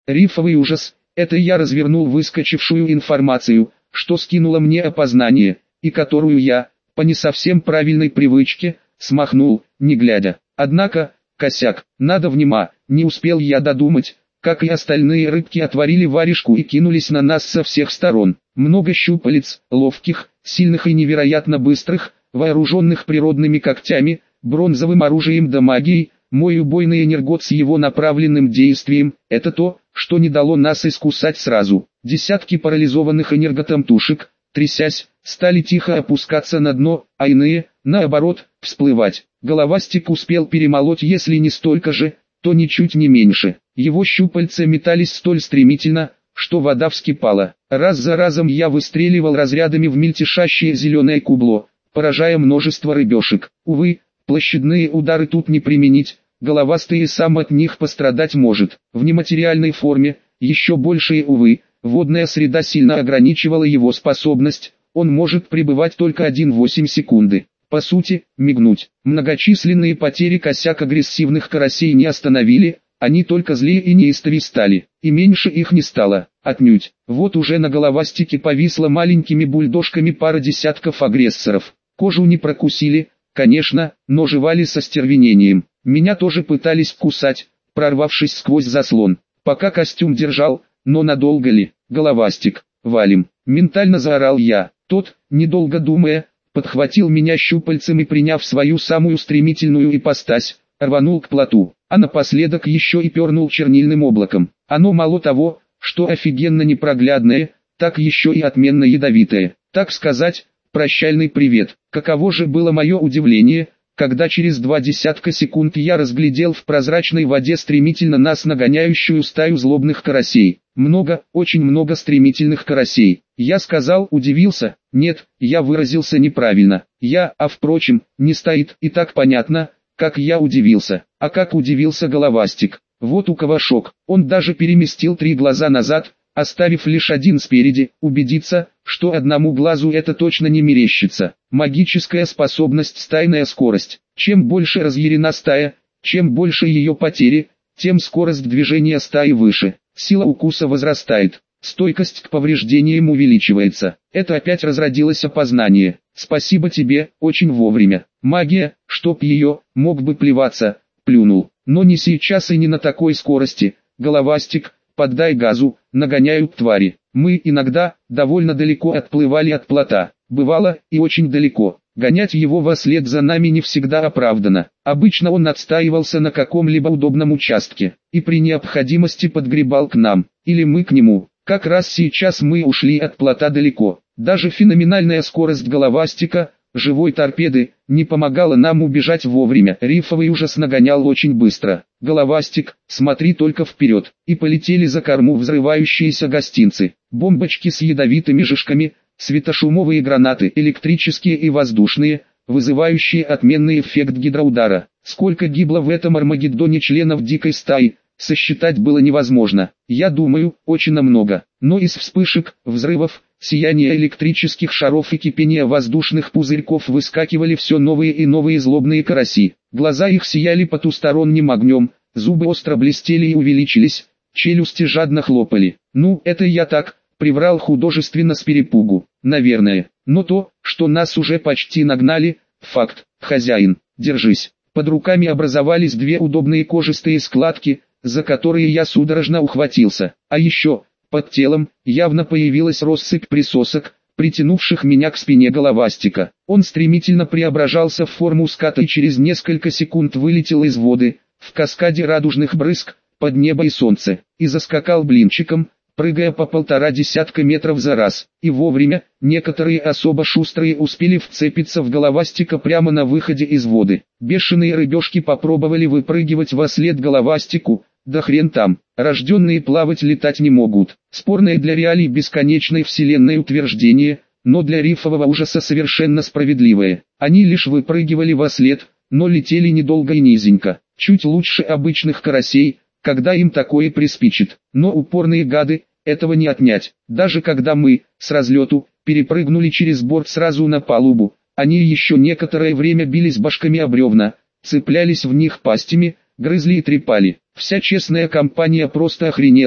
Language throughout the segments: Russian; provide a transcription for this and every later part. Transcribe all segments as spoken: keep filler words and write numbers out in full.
Рифовый ужас, это я развернул выскочившую информацию, что скинуло мне опознание, и которую я, по не совсем правильной привычке, смахнул, не глядя. Однако, косяк, надо внима, не успел я додумать, как и остальные рыбки отворили варежку и кинулись на нас со всех сторон. Много щупалец, ловких, сильных и невероятно быстрых, вооруженных природными когтями, бронзовым оружием да магией. Мой убойный энергот с его направленным действием – это то, что не дало нас искусать сразу. Десятки парализованных энерготом тушек, трясясь, стали тихо опускаться на дно, а иные, наоборот, всплывать. Головастик успел перемолоть, если не столько же, то ничуть не меньше. Его щупальца метались столь стремительно, что вода вскипала. Раз за разом я выстреливал разрядами в мельтешащее зеленое кубло, поражая множество рыбешек. Увы, площадные удары тут не применить, головастый и сам от них пострадать может. В нематериальной форме, еще большее увы, водная среда сильно ограничивала его способность, он может пребывать только одна целая восемь десятых секунды. По сути, мигнуть. Многочисленные потери косяк агрессивных карасей не остановили, они только злее и неистовее стали, и меньше их не стало, отнюдь. Вот уже на головастике повисла маленькими бульдожками пара десятков агрессоров. Кожу не прокусили, конечно, но жевали со стервенением. Меня тоже пытались кусать, прорвавшись сквозь заслон. Пока костюм держал, но надолго ли? Головастик, валим. Ментально заорал я. Тот, недолго думая, подхватил меня щупальцем и, приняв свою самую стремительную ипостась, рванул к плоту, а напоследок еще и пернул чернильным облаком. Оно мало того, что офигенно непроглядное, так еще и отменно ядовитое. Так сказать, прощальный привет. Каково же было мое удивление, когда через два десятка секунд я разглядел в прозрачной воде стремительно нас нагоняющую стаю злобных карасей. Много, очень много стремительных карасей. Я сказал, удивился, нет, я выразился неправильно. Я, а впрочем, не стоит, и так понятно, как я удивился. А как удивился головастик. Вот у кого шок. Он даже переместил три глаза назад, оставив лишь один спереди, убедиться, что одному глазу это точно не мерещится. Магическая способность, стайная скорость. Чем больше разъярена стая, чем больше ее потери, тем скорость движения стаи выше. Сила укуса возрастает, стойкость к повреждениям увеличивается. Это опять разродилось опознание. Спасибо тебе, очень вовремя. Магия, чтоб ее, мог бы плеваться, плюнул. Но не сейчас и не на такой скорости. Головастик, поддай газу, нагоняют твари. Мы иногда довольно далеко отплывали от плота. Бывало, и очень далеко. Гонять его вослед за нами не всегда оправдано. Обычно он отстаивался на каком-либо удобном участке, и при необходимости подгребал к нам, или мы к нему. Как раз сейчас мы ушли от плота далеко. Даже феноменальная скорость головастика, живой торпеды, не помогала нам убежать вовремя. Рифовый ужас нагонял очень быстро. Головастик, смотри только вперед. И полетели за корму взрывающиеся гостинцы, бомбочки с ядовитыми жижками, светошумовые гранаты, электрические и воздушные, вызывающие отменный эффект гидроудара. Сколько гибло в этом Армагеддоне членов дикой стаи, сосчитать было невозможно. Я думаю, очень много. Но из вспышек, взрывов, сияния электрических шаров и кипения воздушных пузырьков выскакивали все новые и новые злобные караси. Глаза их сияли потусторонним огнем, зубы остро блестели и увеличились, челюсти жадно хлопали. Ну, это я так, приврал художественно с перепугу, наверное. Но то, что нас уже почти нагнали, факт. Хозяин, держись. Под руками образовались две удобные кожистые складки, за которые я судорожно ухватился. А еще, под телом, явно появилась россыпь присосок, притянувших меня к спине головастика. Он стремительно преображался в форму ската и через несколько секунд вылетел из воды, в каскаде радужных брызг, под небо и солнце, и заскакал блинчиком, прыгая по полтора десятка метров за раз. И вовремя, некоторые особо шустрые успели вцепиться в головастика прямо на выходе из воды. Бешеные рыбешки попробовали выпрыгивать вослед головастику, да хрен там, рожденные плавать летать не могут. Спорное для реалий бесконечной вселенной утверждение, но для рифового ужаса совершенно справедливое. Они лишь выпрыгивали вослед, но летели недолго и низенько, чуть лучше обычных карасей, когда им такое приспичит. Но упорные гады, этого не отнять. Даже когда мы, с разлету, перепрыгнули через борт сразу на палубу, они еще некоторое время бились башками об бревна, цеплялись в них пастями, грызли и трепали. Вся честная компания просто охренела,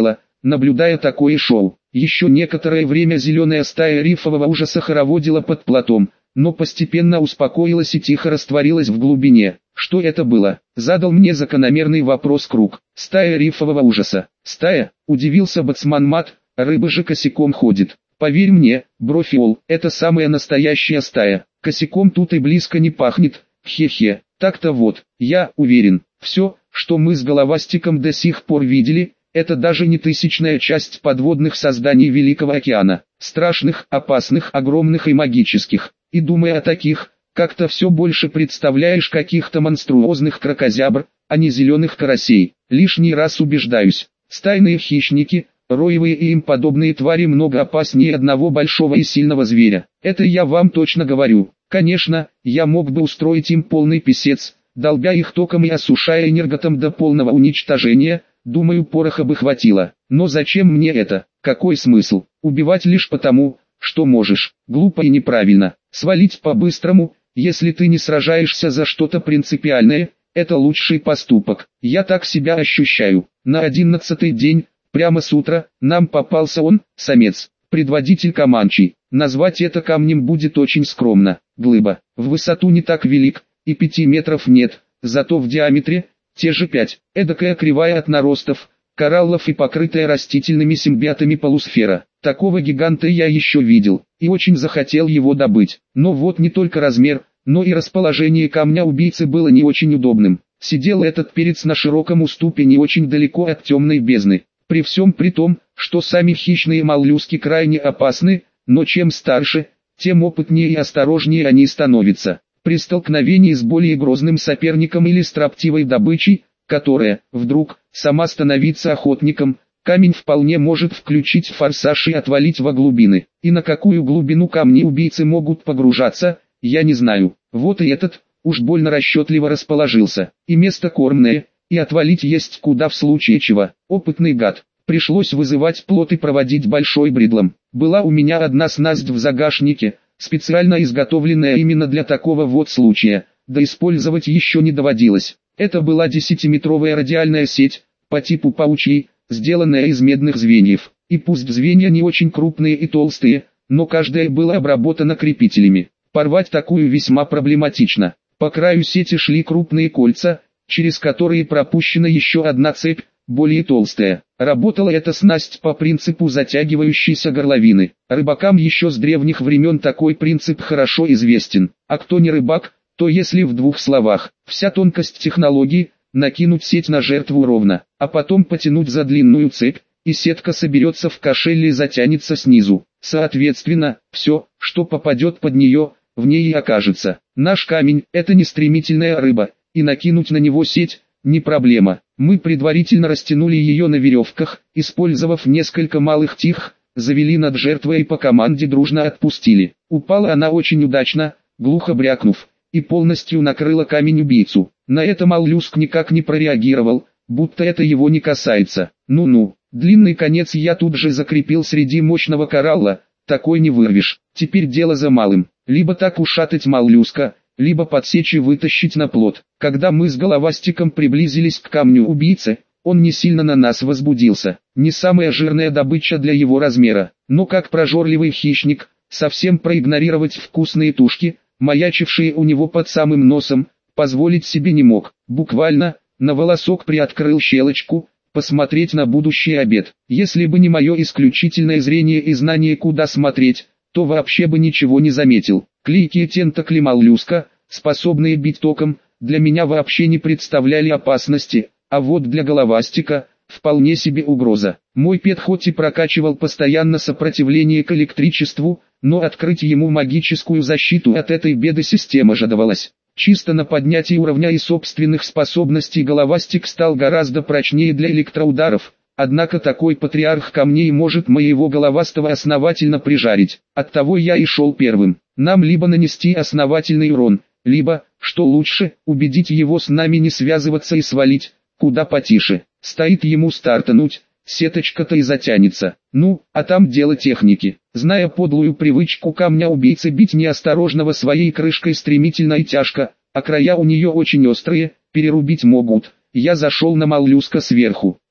наблюдая такое шоу. Еще некоторое время зеленая стая рифового ужаса хороводила под плотом, но постепенно успокоилась и тихо растворилась в глубине. Что это было? Задал мне закономерный вопрос Круг. Стая рифового ужаса. Стая? Удивился боцман Мат, рыба же косяком ходит. Поверь мне, Брофиол, это самая настоящая стая. Косяком тут и близко не пахнет. Хе-хе. Так-то вот, я уверен, все, что мы с Головастиком до сих пор видели, это даже не тысячная часть подводных созданий Великого океана. Страшных, опасных, огромных и магических. И думая о таких, как-то все больше представляешь каких-то монструозных кракозябр, а не зеленых карасей. Лишний раз убеждаюсь, стайные хищники, роевые и им подобные твари много опаснее одного большого и сильного зверя. Это я вам точно говорю. Конечно, я мог бы устроить им полный писец, долбя их током и осушая энерготом до полного уничтожения, думаю, пороха бы хватило. Но зачем мне это? Какой смысл? Убивать лишь потому, что можешь. Глупо и неправильно. Свалить по-быстрому, если ты не сражаешься за что-то принципиальное, это лучший поступок. Я так себя ощущаю. На одиннадцатый день, прямо с утра, нам попался он, самец, предводитель Команчей. Назвать это камнем будет очень скромно. Глыба, в высоту не так велик, и пяти метров нет, зато в диаметре, те же пять. Эдакая кривая от наростов, кораллов и покрытая растительными симбиотами полусфера. Такого гиганта я еще видел, и очень захотел его добыть. Но вот не только размер, но и расположение камня-убийцы было не очень удобным. Сидел этот перец на широком уступе не очень далеко от темной бездны. При всем при том, что сами хищные моллюски крайне опасны, но чем старше, тем опытнее и осторожнее они становятся. При столкновении с более грозным соперником или строптивой добычей, которая, вдруг, сама становится охотником, камень вполне может включить форсаж и отвалить во глубины. И на какую глубину камни-убийцы могут погружаться, я не знаю. Вот и этот, уж больно расчетливо расположился. И место кормное, и отвалить есть куда в случае чего. Опытный гад. Пришлось вызывать плот и проводить большой бридлом. Была у меня одна снасть в загашнике, специально изготовленная именно для такого вот случая, да использовать еще не доводилось. Это была десятиметровая радиальная сеть, по типу паучьей, сделанная из медных звеньев. И пусть звенья не очень крупные и толстые, но каждое было обработано крепителями. Порвать такую весьма проблематично. По краю сети шли крупные кольца, через которые пропущена еще одна цепь, более толстая. Работала эта снасть по принципу затягивающейся горловины. Рыбакам еще с древних времен такой принцип хорошо известен. А кто не рыбак, то если в двух словах, вся тонкость технологии, накинуть сеть на жертву ровно, а потом потянуть за длинную цепь, и сетка соберется в кошеле и затянется снизу. Соответственно, все, что попадет под нее, в ней и окажется. Наш камень – это не стремительная рыба, и накинуть на него сеть – не проблема. Мы предварительно растянули ее на веревках, использовав несколько малых тих, завели над жертвой и по команде дружно отпустили. Упала она очень удачно, глухо брякнув, и полностью накрыла камень-убийцу. На это моллюск никак не прореагировал, будто это его не касается. Ну-ну, длинный конец я тут же закрепил среди мощного коралла, такой не вырвешь. Теперь дело за малым, либо так ушатать моллюска, либо подсечь и вытащить на плот. Когда мы с Головастиком приблизились к камню-убийце, он не сильно на нас возбудился. Не самая жирная добыча для его размера, но как прожорливый хищник, совсем проигнорировать вкусные тушки, маячившие у него под самым носом, позволить себе не мог. Буквально, на волосок приоткрыл щелочку, посмотреть на будущий обед. Если бы не мое исключительное зрение и знание, куда смотреть, то вообще бы ничего не заметил. Клейкие тентакли моллюска, способные бить током, для меня вообще не представляли опасности, а вот для Головастика – вполне себе угроза. Мой пет хоть и прокачивал постоянно сопротивление к электричеству, но открыть ему магическую защиту от этой беды система жадовалась. Чисто на поднятии уровня и собственных способностей Головастик стал гораздо прочнее для электроударов. Однако такой патриарх камней может моего головастого основательно прижарить. Оттого я и шел первым. Нам либо нанести основательный урон, либо, что лучше, убедить его с нами не связываться и свалить, куда потише. Стоит ему стартануть, сеточка-то и затянется. Ну, а там дело техники. Зная подлую привычку камня-убийцы бить неосторожного своей крышкой стремительно и тяжко, а края у нее очень острые, перерубить могут. Я зашел на моллюска сверху.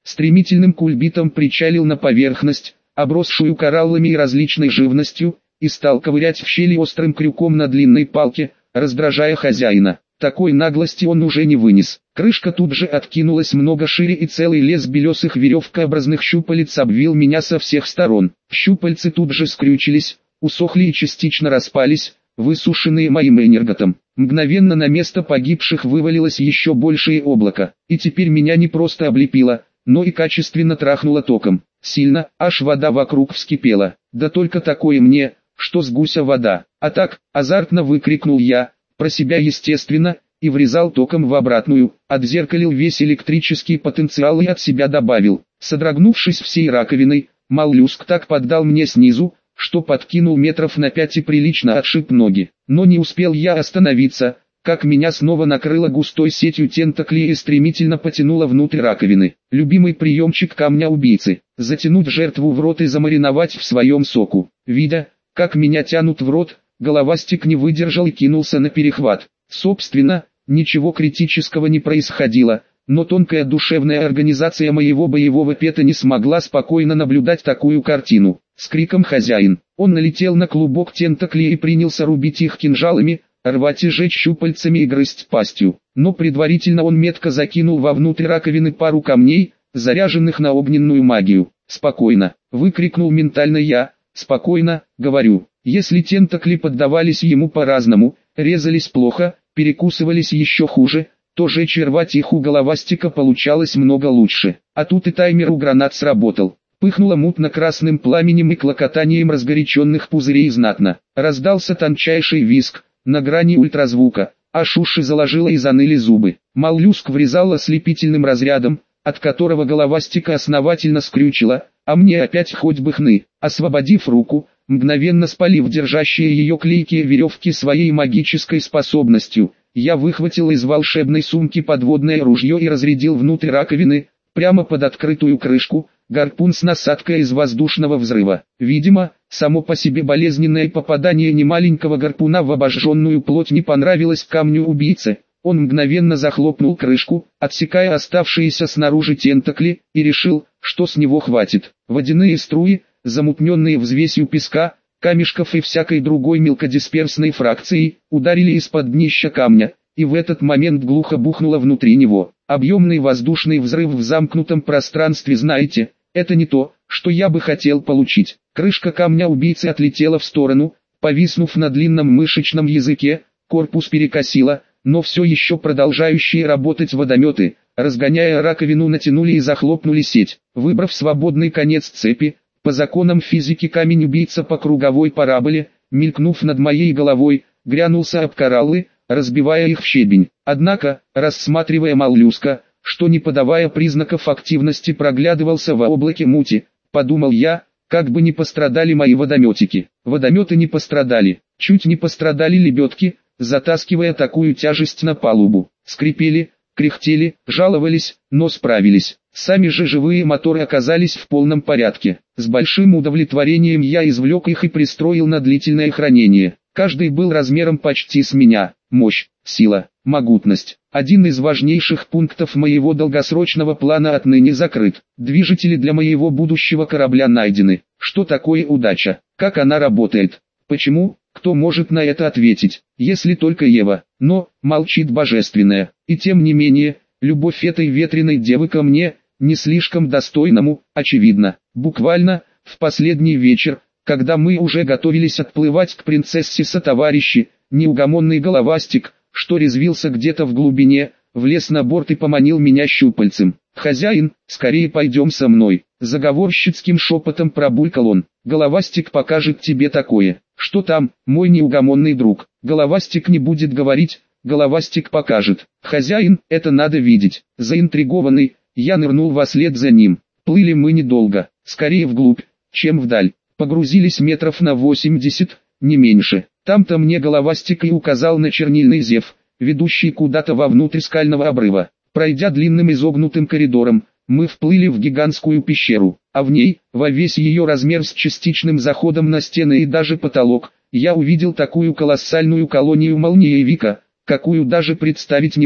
стремительным кульбитом причалил на поверхность, обросшую кораллами и различной живностью, и стал ковырять в щели острым крюком на длинной палке, раздражая хозяина. Такой наглости он уже не вынес. Крышка тут же откинулась много шире, и целый лес белесых веревкообразных щупалец обвил меня со всех сторон. Щупальцы тут же скрючились, усохли и частично распались, высушенные моим энерготом. Мгновенно на место погибших вывалилось еще большее облако, и теперь меня не просто облепило, но и качественно трахнуло током. Сильно, аж вода вокруг вскипела. Да только такое мне, что с гуся вода. А так, азартно выкрикнул я, про себя естественно, и врезал током в обратную, отзеркалил весь электрический потенциал и от себя добавил. Содрогнувшись всей раковиной, моллюск так поддал мне снизу, что подкинул метров на пять и прилично отшиб ноги. Но не успел я остановиться, как меня снова накрыло густой сетью тентаклей и стремительно потянуло внутрь раковины. Любимый приемчик камня-убийцы – затянуть жертву в рот и замариновать в своем соку. Видя, как меня тянут в рот, головастик не выдержал и кинулся на перехват. Собственно, ничего критического не происходило, но тонкая душевная организация моего боевого пета не смогла спокойно наблюдать такую картину. С криком «Хозяин!» он налетел на клубок тентаклей и принялся рубить их кинжалами, рвать и жечь щупальцами и грызть пастью. Но предварительно он метко закинул вовнутрь раковины пару камней, заряженных на огненную магию. «Спокойно!» — выкрикнул ментально я. «Спокойно, говорю». Если тентакли поддавались ему по-разному, резались плохо, перекусывались еще хуже, то жечь и рвать их у головастика получалось много лучше. А тут и таймер у гранат сработал. Пыхнуло мутно-красным пламенем и клокотанием разгоряченных пузырей знатно. Раздался тончайший визг, на грани ультразвука, аж уши заложило и заныли зубы. Моллюск врезал ослепительным разрядом, от которого головастика основательно скрючило, а мне опять хоть бы хны. Освободив руку, мгновенно спалив держащие ее клейкие веревки своей магической способностью, я выхватил из волшебной сумки подводное ружье и разрядил внутрь раковины, прямо под открытую крышку, гарпун с насадкой из воздушного взрыва. Видимо, само по себе болезненное попадание немаленького гарпуна в обожженную плоть не понравилось камню-убийце. Он мгновенно захлопнул крышку, отсекая оставшиеся снаружи тентакли, и решил, что с него хватит. Водяные струи, замутненные взвесью песка, камешков и всякой другой мелкодисперсной фракции, ударили из-под днища камня, и в этот момент глухо бухнуло внутри него. Объемный воздушный взрыв в замкнутом пространстве, знаете, это не то, что я бы хотел получить. Крышка камня-убийцы отлетела в сторону, повиснув на длинном мышечном языке, корпус перекосило, но все еще продолжающие работать водометы, разгоняя раковину, натянули и захлопнули сеть. Выбрав свободный конец цепи, по законам физики камень-убийца по круговой параболе, мелькнув над моей головой, грянулся об кораллы, разбивая их в щебень. Однако, рассматривая моллюска, что не подавая признаков активности проглядывался в облаке мути, подумал я, как бы не пострадали мои водометики. Водометы не пострадали, чуть не пострадали лебедки, затаскивая такую тяжесть на палубу. Скрипели, кряхтели, жаловались, но справились. Сами же живые моторы оказались в полном порядке. С большим удовлетворением я извлек их и пристроил на длительное хранение. Каждый был размером почти с меня. Мощь, сила, могутность. Один из важнейших пунктов моего долгосрочного плана отныне закрыт. Движители для моего будущего корабля найдены. Что такое удача? Как она работает? Почему? Кто может на это ответить, если только Ева? Но, молчит божественная. И тем не менее, любовь этой ветреной девы ко мне, не слишком достойному, очевидно. Буквально, в последний вечер, когда мы уже готовились отплывать к принцессе сотоварищи, неугомонный головастик, что резвился где-то в глубине, влез на борт и поманил меня щупальцем. «Хозяин, скорее пойдем со мной», — заговорщицким шепотом пробулькал он. «Головастик покажет тебе такое». «Что там, мой неугомонный друг?» «Головастик не будет говорить, Головастик покажет». «Хозяин, это надо видеть». Заинтригованный, я нырнул вослед за ним. Плыли мы недолго, скорее вглубь, чем вдаль. Погрузились метров на восемьдесят, не меньше. Там-то мне Головастик и указал на чернильный зев, ведущий куда-то вовнутрь скального обрыва. Пройдя длинным изогнутым коридором, мы вплыли в гигантскую пещеру, а в ней, во весь ее размер с частичным заходом на стены и даже потолок, я увидел такую колоссальную колонию молниевика, какую даже представить не мог.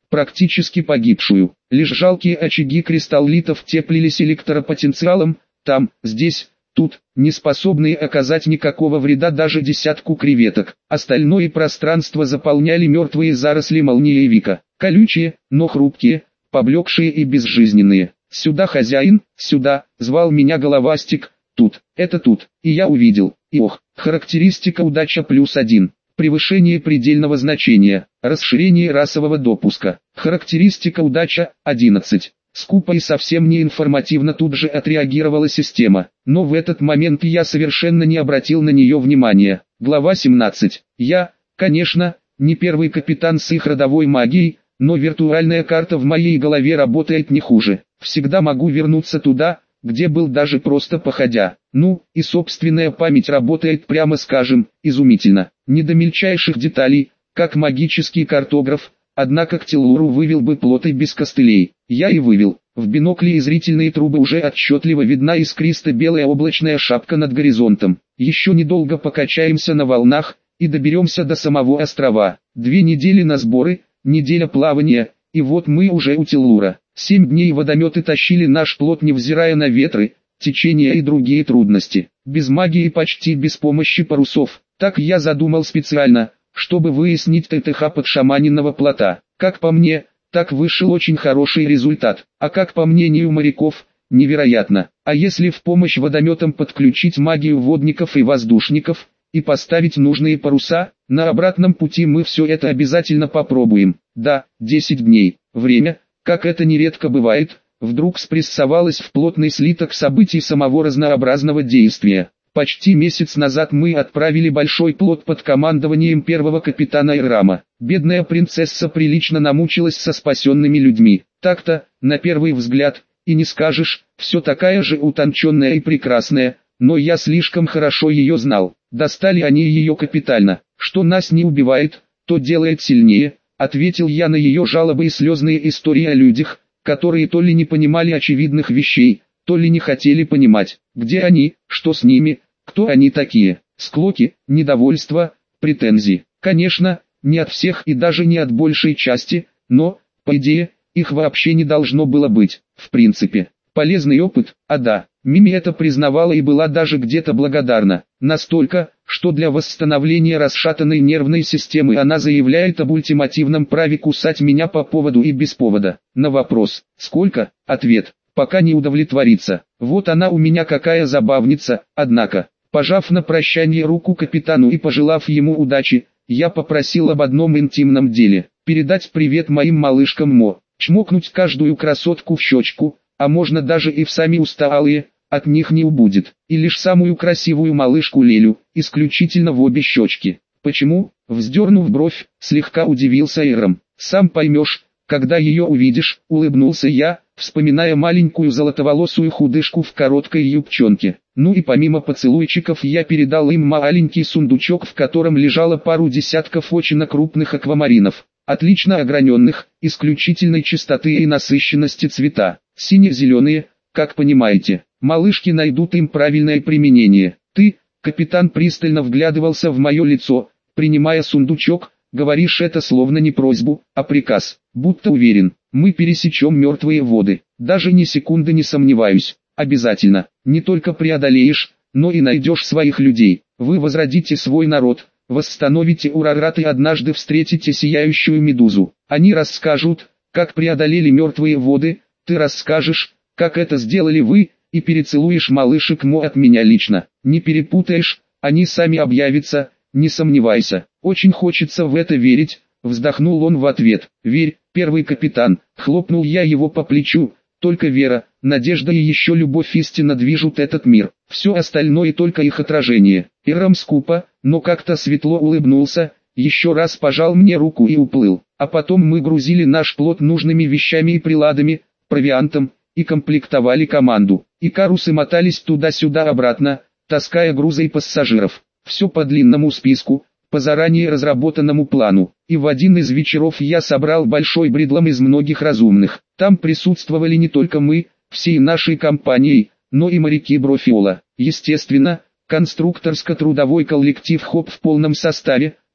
практически погибшую. Лишь жалкие очаги кристаллитов теплились электропотенциалом, там, здесь, тут, не способные оказать никакого вреда даже десятку креветок. Остальное пространство заполняли мертвые заросли молниевика, колючие, но хрупкие, поблекшие и безжизненные. «Сюда, хозяин, сюда!» — звал меня головастик. «Тут, это тут!» И я увидел. И ох, характеристика удача плюс один. Превышение предельного значения, расширение расового допуска. Характеристика удача одиннадцать. Скупо и совсем не информативно тут же отреагировала система, но в этот момент я совершенно не обратил на нее внимания. Глава семнадцать. Я, конечно, не первый капитан с их родовой магией, но виртуальная карта в моей голове работает не хуже. Всегда могу вернуться туда, где был даже просто походя. Ну, и собственная память работает, прямо скажем, изумительно. Не до мельчайших деталей, как магический картограф, однако к Теллуру вывел бы плоты без костылей. Я и вывел. В бинокле и зрительные трубы уже отчетливо видна искристо-белая облачная шапка над горизонтом. Еще недолго покачаемся на волнах, и доберемся до самого острова. Две недели на сборы, неделя плавания, и вот мы уже у Теллура. Семь дней водометы тащили наш плот, невзирая на ветры, течения и другие трудности. Без магии, почти без помощи парусов. Так я задумал специально, чтобы выяснить ТТХ подшаманенного плота. Как по мне, так вышел очень хороший результат. А как по мнению моряков, невероятно. А если в помощь водометам подключить магию водников и воздушников, и поставить нужные паруса, на обратном пути мы все это обязательно попробуем. Да, десять дней. Время, как это нередко бывает, вдруг спрессовалось в плотный слиток событий самого разнообразного действия. Почти месяц назад мы отправили большой плот под командованием первого капитана Ирама. Бедная принцесса прилично намучилась со спасенными людьми. Так-то, на первый взгляд, и не скажешь, все такая же утонченная и прекрасная, но я слишком хорошо ее знал. Достали они ее капитально. Что нас не убивает, то делает сильнее, ответил я на ее жалобы и слезные истории о людях, которые то ли не понимали очевидных вещей, то ли не хотели понимать, где они, что с ними, кто они такие. Склоки, недовольство, претензии. Конечно, не от всех и даже не от большей части, но, по идее, их вообще не должно было быть. В принципе, полезный опыт, а да, Мими это признавала и была даже где-то благодарна. Настолько, что для восстановления расшатанной нервной системы она заявляет об ультимативном праве кусать меня по поводу и без повода. На вопрос «Сколько?» Ответ «Пока не удовлетворится». Вот она у меня какая забавница. Однако, пожав на прощание руку капитану и пожелав ему удачи, я попросил об одном интимном деле. Передать привет моим малышкам Мо, чмокнуть каждую красотку в щечку, а можно даже и в сами усталые, от них не убудет. И лишь самую красивую малышку Лелю, исключительно в обе щечки. Почему? Вздернув бровь, слегка удивился Ирам. Сам поймешь, когда ее увидишь, улыбнулся я, вспоминая маленькую золотоволосую худышку в короткой юбчонке. Ну и помимо поцелуйчиков я передал им маленький сундучок, в котором лежало пару десятков очень крупных аквамаринов, отлично ограненных, исключительной чистоты и насыщенности цвета, сине-зеленые, как понимаете. Малышки найдут им правильное применение. Ты, капитан, пристально вглядывался в мое лицо, принимая сундучок, говоришь это словно не просьбу, а приказ, будто уверен, мы пересечем мертвые воды. Даже ни секунды не сомневаюсь, обязательно, не только преодолеешь, но и найдешь своих людей. Вы возродите свой народ, восстановите Урарат и однажды встретите сияющую медузу. Они расскажут, как преодолели мертвые воды, ты расскажешь, как это сделали вы, и перецелуешь малышек Мо от меня лично. Не перепутаешь, они сами объявятся, не сомневайся. Очень хочется в это верить, вздохнул он в ответ. Верь, первый капитан, хлопнул я его по плечу. Только вера, надежда и еще любовь истинно движут этот мир. Все остальное только их отражение. Ирам скупо, но как-то светло улыбнулся, еще раз пожал мне руку и уплыл. А потом мы грузили наш плот нужными вещами и приладами, провиантом, и комплектовали команду. И карусы мотались туда-сюда обратно, таская грузы и пассажиров. Все по длинному списку, по заранее разработанному плану. И в один из вечеров я собрал большой бридлом из многих разумных. Там присутствовали не только мы, всей нашей компанией, но и моряки Брофиола. Естественно, конструкторско-трудовой коллектив ХОП в полном составе,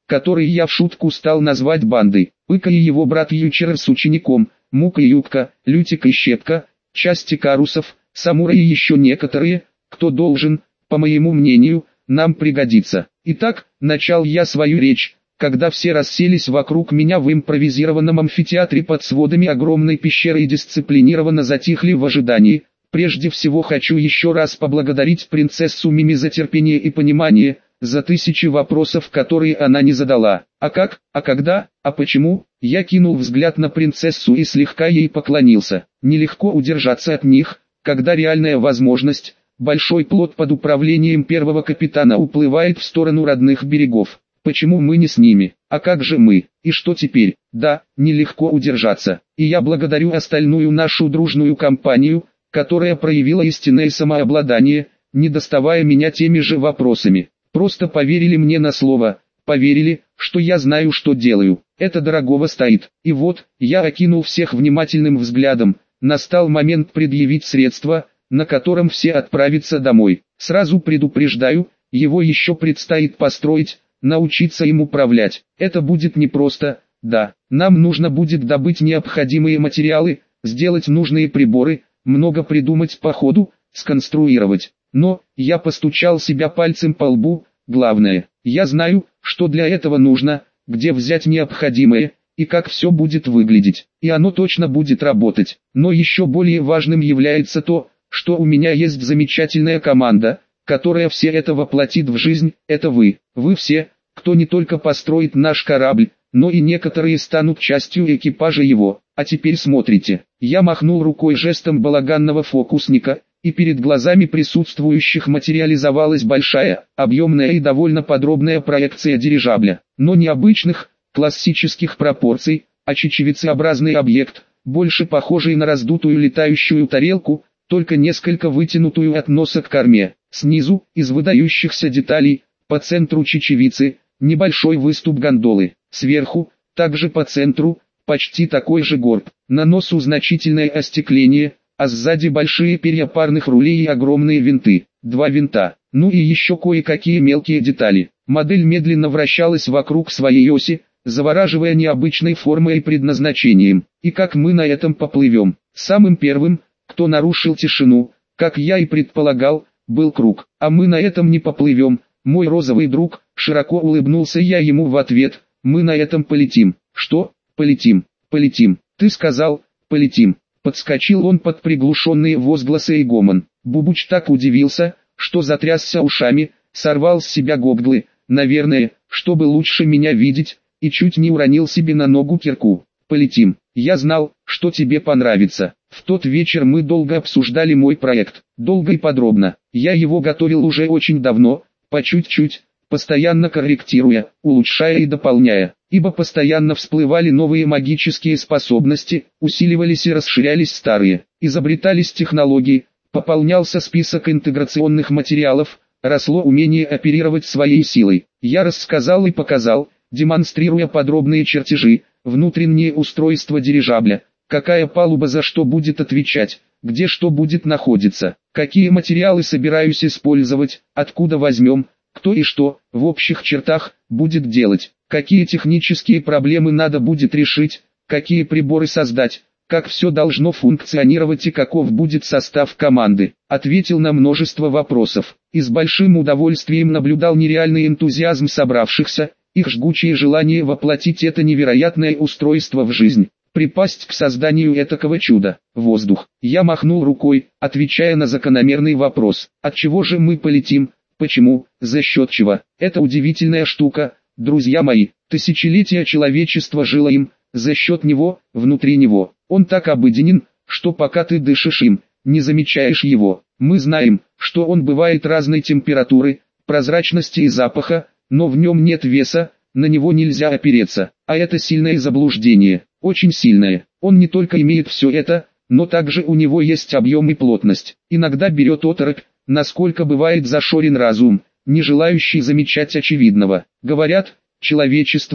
который я в шутку стал назвать бандой. Ыка и его брат Ючер с учеником, Мука и Юбка, Лютик и Щепка, части карусов, Самура и еще некоторые, кто должен, по моему мнению, нам пригодится. Итак, начал я свою речь, когда все расселись вокруг меня в импровизированном амфитеатре под сводами огромной пещеры и дисциплинированно затихли в ожидании. Прежде всего хочу еще раз поблагодарить принцессу Мими за терпение и понимание, за тысячи вопросов, которые она не задала. А как, а когда, а почему? Я кинул взгляд на принцессу и слегка ей поклонился. Нелегко удержаться от них, когда реальная возможность, большой плод под управлением первого капитана уплывает в сторону родных берегов. Почему мы не с ними? А как же мы? И что теперь? Да, нелегко удержаться. И я благодарю остальную нашу дружную компанию, которая проявила истинное самообладание, не доставая меня теми же вопросами. Просто поверили мне на слово, поверили, что я знаю, что делаю. Это дорогого стоит. И вот, я окинул всех внимательным взглядом. Настал момент предъявить средства, на котором все отправятся домой. Сразу предупреждаю, его еще предстоит построить, научиться им управлять. Это будет непросто, да. Нам нужно будет добыть необходимые материалы, сделать нужные приборы, много придумать по ходу, сконструировать. Но, я постучал себя пальцем по лбу, главное, я знаю, что для этого нужно, где взять необходимое, и как все будет выглядеть. И оно точно будет работать. Но еще более важным является то, что у меня есть замечательная команда, которая все это воплотит в жизнь, это вы. Вы все, кто не только построит наш корабль, но и некоторые станут частью экипажа его. А теперь смотрите. Я махнул рукой жестом балаганного фокусника, и перед глазами присутствующих материализовалась большая, объемная и довольно подробная проекция дирижабля. Но не обычных, классических пропорций, а чечевицеобразный объект, больше похожий на раздутую летающую тарелку, только несколько вытянутую от носа к корме. Снизу, из выдающихся деталей, по центру чечевицы, небольшой выступ гондолы. Сверху, также по центру, почти такой же горб. На носу значительное остекление, а сзади большие перья парных рулей и огромные винты. Два винта. Ну и еще кое-какие мелкие детали. Модель медленно вращалась вокруг своей оси, завораживая необычной формой и предназначением. И как мы на этом поплывем? Самым первым, кто нарушил тишину, как я и предполагал, был Круг. А мы на этом не поплывем, мой розовый друг, широко улыбнулся я ему в ответ, мы на этом полетим. Что? Полетим, полетим. Ты сказал, полетим. Подскочил он под приглушенные возгласы и гомон. Бубуч так удивился, что затрясся ушами, сорвал с себя гогглы, наверное, чтобы лучше меня видеть, и чуть не уронил себе на ногу кирку. Полетим. Я знал, что тебе понравится. В тот вечер мы долго обсуждали мой проект. Долго и подробно. Я его готовил уже очень давно, по чуть-чуть, постоянно корректируя, улучшая и дополняя. Ибо постоянно всплывали новые магические способности, усиливались и расширялись старые. Изобретались технологии, пополнялся список интеграционных материалов, росло умение оперировать своей силой. Я рассказал и показал, демонстрируя подробные чертежи, внутреннее устройство дирижабля, какая палуба за что будет отвечать, где что будет находиться, какие материалы собираюсь использовать, откуда возьмем, кто и что, в общих чертах, будет делать, какие технические проблемы надо будет решить, какие приборы создать, как все должно функционировать и каков будет состав команды. Ответил на множество вопросов, и с большим удовольствием наблюдал нереальный энтузиазм собравшихся, их жгучее желание воплотить это невероятное устройство в жизнь, припасть к созданию этакого чуда. Воздух. Я махнул рукой, отвечая на закономерный вопрос. От чего же мы полетим? Почему? За счет чего? Это удивительная штука, друзья мои. Тысячелетия человечества жило им, за счет него, внутри него. Он так обыденен, что пока ты дышишь им, не замечаешь его. Мы знаем, что он бывает разной температуры, прозрачности и запаха, но в нем нет веса, на него нельзя опереться. А это сильное заблуждение, очень сильное. Он не только имеет все это, но также у него есть объем и плотность. Иногда берет оторопь, насколько бывает зашорен разум, не желающий замечать очевидного. Говорят, человечеству,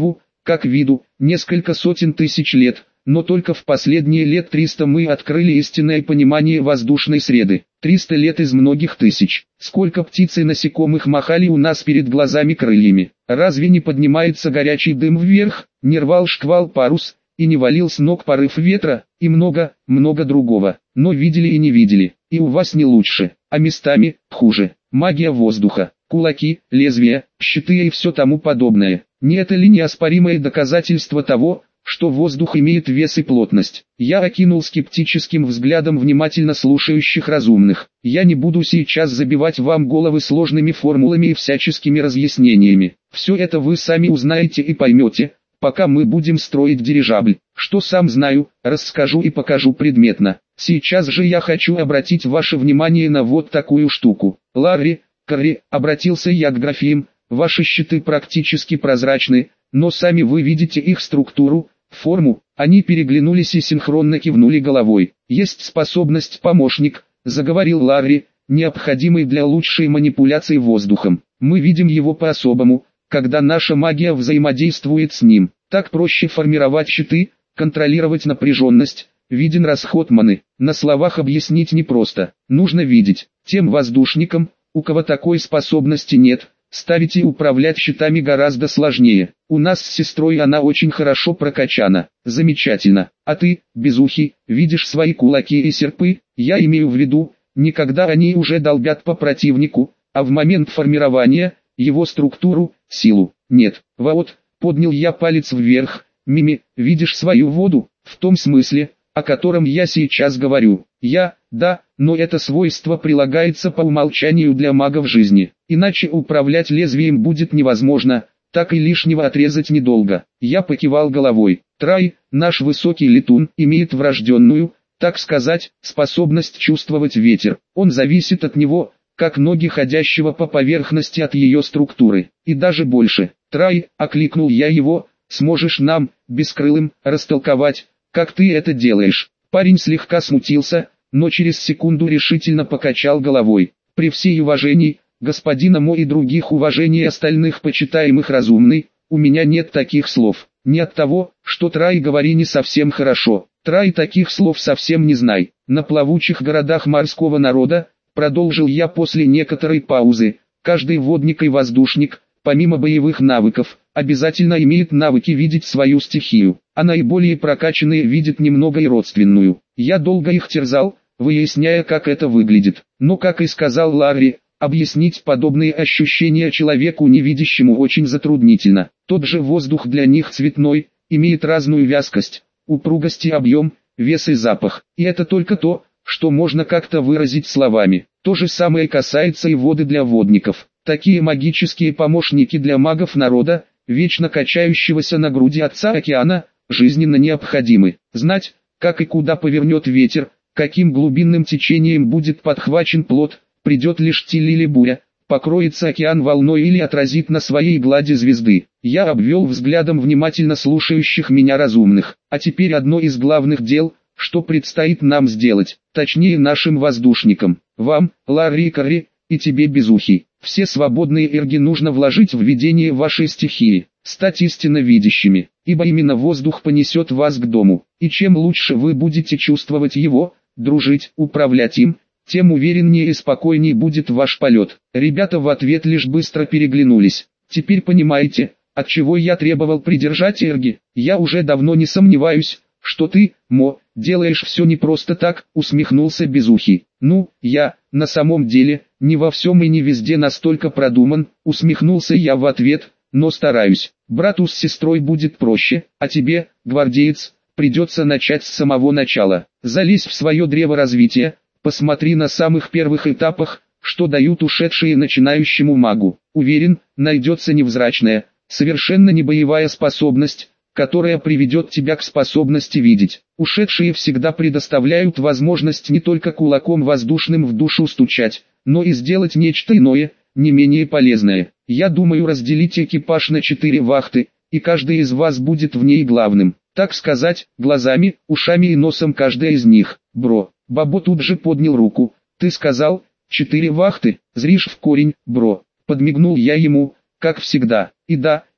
как виду, несколько сотен тысяч лет, но только в последние лет триста мы открыли истинное понимание воздушной среды. триста лет из многих тысяч. Сколько птиц и насекомых махали у нас перед глазами крыльями. Разве не поднимается горячий дым вверх, не рвал шквал парус, и не валил с ног порыв ветра, и много, много другого. Но видели и не видели, и у вас не лучше, а местами хуже. Магия воздуха, кулаки, лезвия, щиты и все тому подобное. Не это ли неоспоримое доказательство того, что воздух имеет вес и плотность? Я окинул скептическим взглядом внимательно слушающих разумных. Я не буду сейчас забивать вам головы сложными формулами и всяческими разъяснениями. Все это вы сами узнаете и поймете, пока мы будем строить дирижабль. Что сам знаю, расскажу и покажу предметно. Сейчас же я хочу обратить ваше внимание на вот такую штуку. Ларри, Карри, обратился я к графиям, ваши щиты практически прозрачны, но сами вы видите их структуру, форму. Они переглянулись и синхронно кивнули головой. Есть способность помощник, заговорил Ларри, необходимый для лучшей манипуляции воздухом. Мы видим его по-особому, когда наша магия взаимодействует с ним. Так проще формировать щиты, контролировать напряженность, виден расход маны. На словах объяснить непросто, нужно видеть. Тем воздушникам, у кого такой способности нет, ставить и управлять щитами гораздо сложнее. У нас с сестрой она очень хорошо прокачана. Замечательно. А ты, безухий, видишь свои кулаки и серпы? Я имею в виду, не когда они уже долбят по противнику, а в момент формирования, его структуру, силу. Нет. Вот, поднял я палец вверх. Мими, видишь свою воду? В том смысле, о котором я сейчас говорю. Я, да, но это свойство прилагается по умолчанию для магов жизни. Иначе управлять лезвием будет невозможно, так и лишнего отрезать недолго. Я покивал головой. Трай, наш высокий летун, имеет врожденную, так сказать, способность чувствовать ветер. Он зависит от него, как ноги ходящего по поверхности от ее структуры. И даже больше. Трай, окликнул я его, сможешь нам, бескрылым, растолковать, как ты это делаешь? Парень слегка смутился, но через секунду решительно покачал головой. При всей уважении, господина Мо и других уважений остальных почитаемых разумный, у меня нет таких слов. Не от того, что Трай говори не совсем хорошо. Трай таких слов совсем не знай. На плавучих городах морского народа, продолжил я после некоторой паузы, каждый водник и воздушник, помимо боевых навыков, обязательно имеет навыки видеть свою стихию, а наиболее прокачанные видят немного и родственную. Я долго их терзал, выясняя, как это выглядит. Но, как и сказал Ларри, объяснить подобные ощущения человеку невидящему очень затруднительно. Тот же воздух для них цветной, имеет разную вязкость, упругость и объем, вес и запах. И это только то, что можно как-то выразить словами. То же самое касается и воды для водников. Такие магические помощники для магов народа, вечно качающегося на груди отца океана, жизненно необходимы. Знать, как и куда повернет ветер, каким глубинным течением будет подхвачен плод, придет ли штиль или буря, покроется океан волной или отразит на своей глади звезды. Я обвел взглядом внимательно слушающих меня разумных. А теперь одно из главных дел, что предстоит нам сделать, точнее нашим воздушникам, вам, Ларри и Карри, и тебе, безухий. Все свободные эрги нужно вложить в ведение вашей стихии, стать истинно видящими, ибо именно воздух понесет вас к дому. И чем лучше вы будете чувствовать его, дружить, управлять им, тем увереннее и спокойнее будет ваш полет. Ребята в ответ лишь быстро переглянулись. Теперь понимаете, от чего я требовал придержать эрги? Я уже давно не сомневаюсь, что ты, Мо, делаешь все не просто так, усмехнулся безухий. Ну, я, на самом деле, не во всем и не везде настолько продуман, усмехнулся я в ответ, но стараюсь. Брату с сестрой будет проще, а тебе, гвардеец, придется начать с самого начала. Залезь в свое древо развития, посмотри на самых первых этапах, что дают ушедшие начинающему магу. Уверен, найдется невзрачная, совершенно не боевая способность, которая приведет тебя к способности видеть. Ушедшие всегда предоставляют возможность не только кулаком воздушным в душу стучать, но и сделать нечто иное, не менее полезное. Я думаю разделить экипаж на четыре вахты, и каждый из вас будет в ней главным. Так сказать, глазами, ушами и носом каждая из них. Бро, Бабо тут же поднял руку. Ты сказал, четыре вахты, зришь в корень, бро. Подмигнул я ему, как всегда. И да,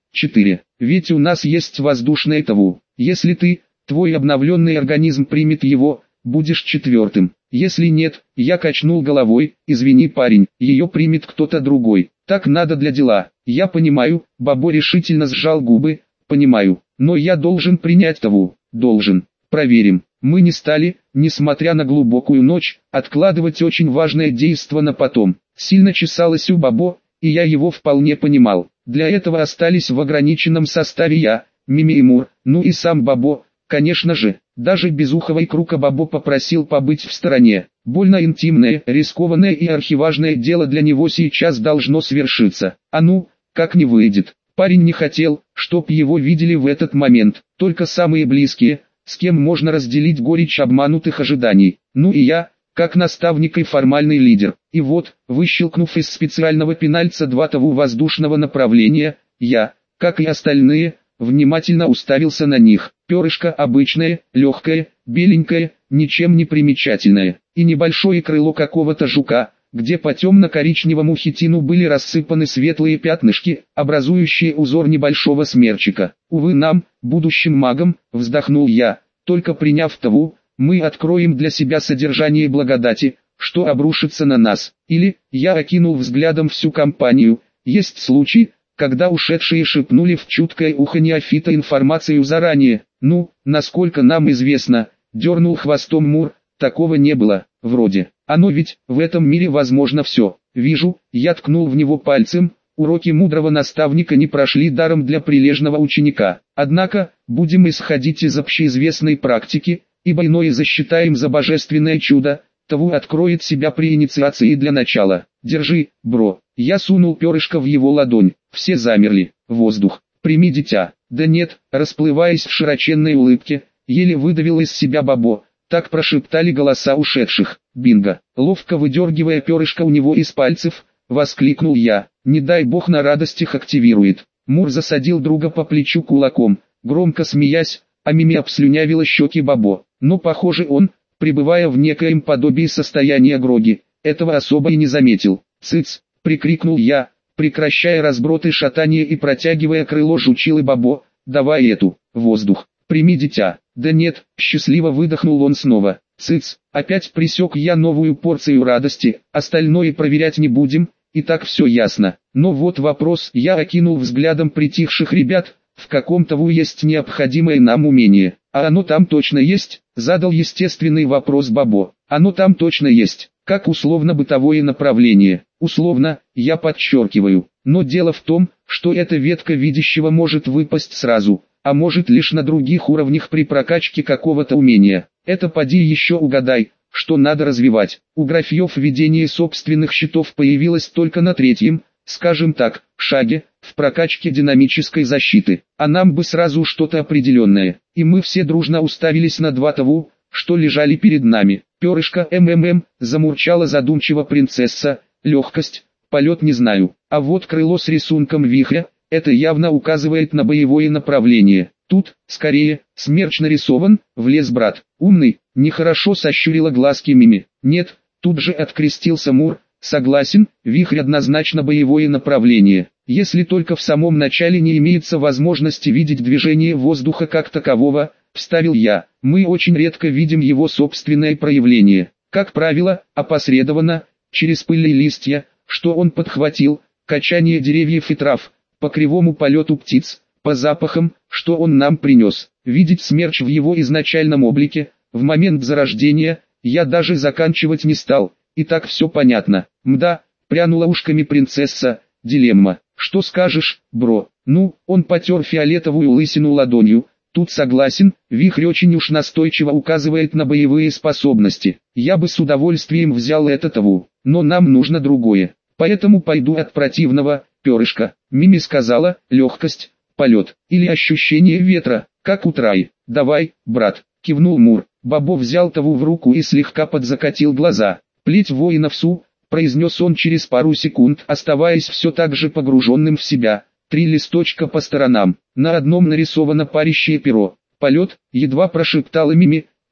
четыре. Ведь у нас есть воздушное ТВУ. Если ты, твой обновленный организм примет его, будешь четвертым. Если нет, я качнул головой, извини, парень, ее примет кто-то другой. Так надо для дела. Я понимаю, Бабо решительно сжал губы, понимаю, но я должен принять ТВУ, должен. Проверим. Мы не стали, несмотря на глубокую ночь, откладывать очень важное действо на потом. Сильно чесалось у Бабо, и я его вполне понимал. Для этого остались в ограниченном составе я, Мими и Мур, ну и сам Бабо, конечно же. Даже безуховый Крука Бабо попросил побыть в стороне. Больно интимное, рискованное и архиважное дело для него сейчас должно свершиться. А ну, как не выйдет. Парень не хотел, чтоб его видели в этот момент, только самые близкие, с кем можно разделить горечь обманутых ожиданий. Ну и я, как наставник и формальный лидер. И вот, выщелкнув из специального пенальца два ТВУ воздушного направления, я, как и остальные, внимательно уставился на них. Перышко обычное, легкое, беленькое, ничем не примечательное. И небольшое крыло какого-то жука, где по темно-коричневому хитину были рассыпаны светлые пятнышки, образующие узор небольшого смерчика. Увы нам, будущим магам, вздохнул я, только приняв ТВУ, мы откроем для себя содержание благодати, что обрушится на нас. Или, я окинул взглядом всю компанию, есть случаи, когда ушедшие шепнули в чуткое ухо неофита информацию заранее. Ну, насколько нам известно, дернул хвостом Мур, такого не было, вроде. Оно ведь, в этом мире возможно все. Вижу, я ткнул в него пальцем, уроки мудрого наставника не прошли даром для прилежного ученика. Однако, будем исходить из общеизвестной практики, ибо иное засчитаем за божественное чудо, ТВУ откроет себя при инициации для начала. Держи, бро. Я сунул перышко в его ладонь. Все замерли. Воздух. Прими, дитя. Да нет, расплываясь в широченной улыбке, еле выдавил из себя Бабо. Так прошептали голоса ушедших. Бинго. Ловко выдергивая перышко у него из пальцев, воскликнул я. Не дай бог на радостях активирует. Мур засадил друга по плечу кулаком, громко смеясь, а Мими обслюнявила щеки Бабо. Но похоже он, пребывая в некоем подобии состояния гроги, этого особо и не заметил. «Цыц!» — прикрикнул я, прекращая разброд и шатание и протягивая крыло жучилы Бабо. «Давай эту, воздух, прими, дитя!» «Да нет!» — счастливо выдохнул он снова. «Цыц!» — опять присек я новую порцию радости, остальное проверять не будем, и так все ясно. Но вот вопрос, я окинул взглядом притихших ребят, в каком-то ТВУ есть необходимое нам умение. «А оно там точно есть?» — задал естественный вопрос Бабо. «Оно там точно есть, как условно-бытовое направление». Условно, я подчеркиваю. Но дело в том, что эта ветка видящего может выпасть сразу, а может лишь на других уровнях при прокачке какого-то умения. Это поди еще угадай, что надо развивать. У графьев ведение собственных щитов появилось только на третьем, скажем так, шаге, в прокачке динамической защиты. А нам бы сразу что-то определенное. И мы все дружно уставились на два ТВУ, что лежали перед нами. Перышко МММ, замурчала задумчиво принцесса, легкость, полет не знаю. А вот крыло с рисунком вихря, это явно указывает на боевое направление. Тут, скорее, смерч нарисован, влез брат. Умный, нехорошо сощурила глазки Мими. Нет, тут же открестился Мур. Согласен, вихрь однозначно боевое направление. Если только в самом начале не имеется возможности видеть движение воздуха как такового, вставил я. Мы очень редко видим его собственное проявление. Как правило, опосредованно, через пыль и листья, что он подхватил, качание деревьев и трав, по кривому полету птиц, по запахам, что он нам принес. Видеть смерч в его изначальном облике, в момент зарождения, я даже заканчивать не стал. И так все понятно. Мда, прянула ушками принцесса, дилемма. Что скажешь, бро? Ну, он потер фиолетовую лысину ладонью. Тут согласен, вихрь очень уж настойчиво указывает на боевые способности. Я бы с удовольствием взял это ТВУ, но нам нужно другое. Поэтому пойду от противного, перышка. Мими сказала, легкость, полет, или ощущение ветра, как у Траи. Давай, брат, кивнул Мур. Бабо взял ТВУ в руку и слегка подзакатил глаза. «Плеть воина в Су», — произнес он через пару секунд, оставаясь все так же погруженным в себя. Три листочка по сторонам, на одном нарисовано парящее перо. «Полет», — едва прошептала Мими,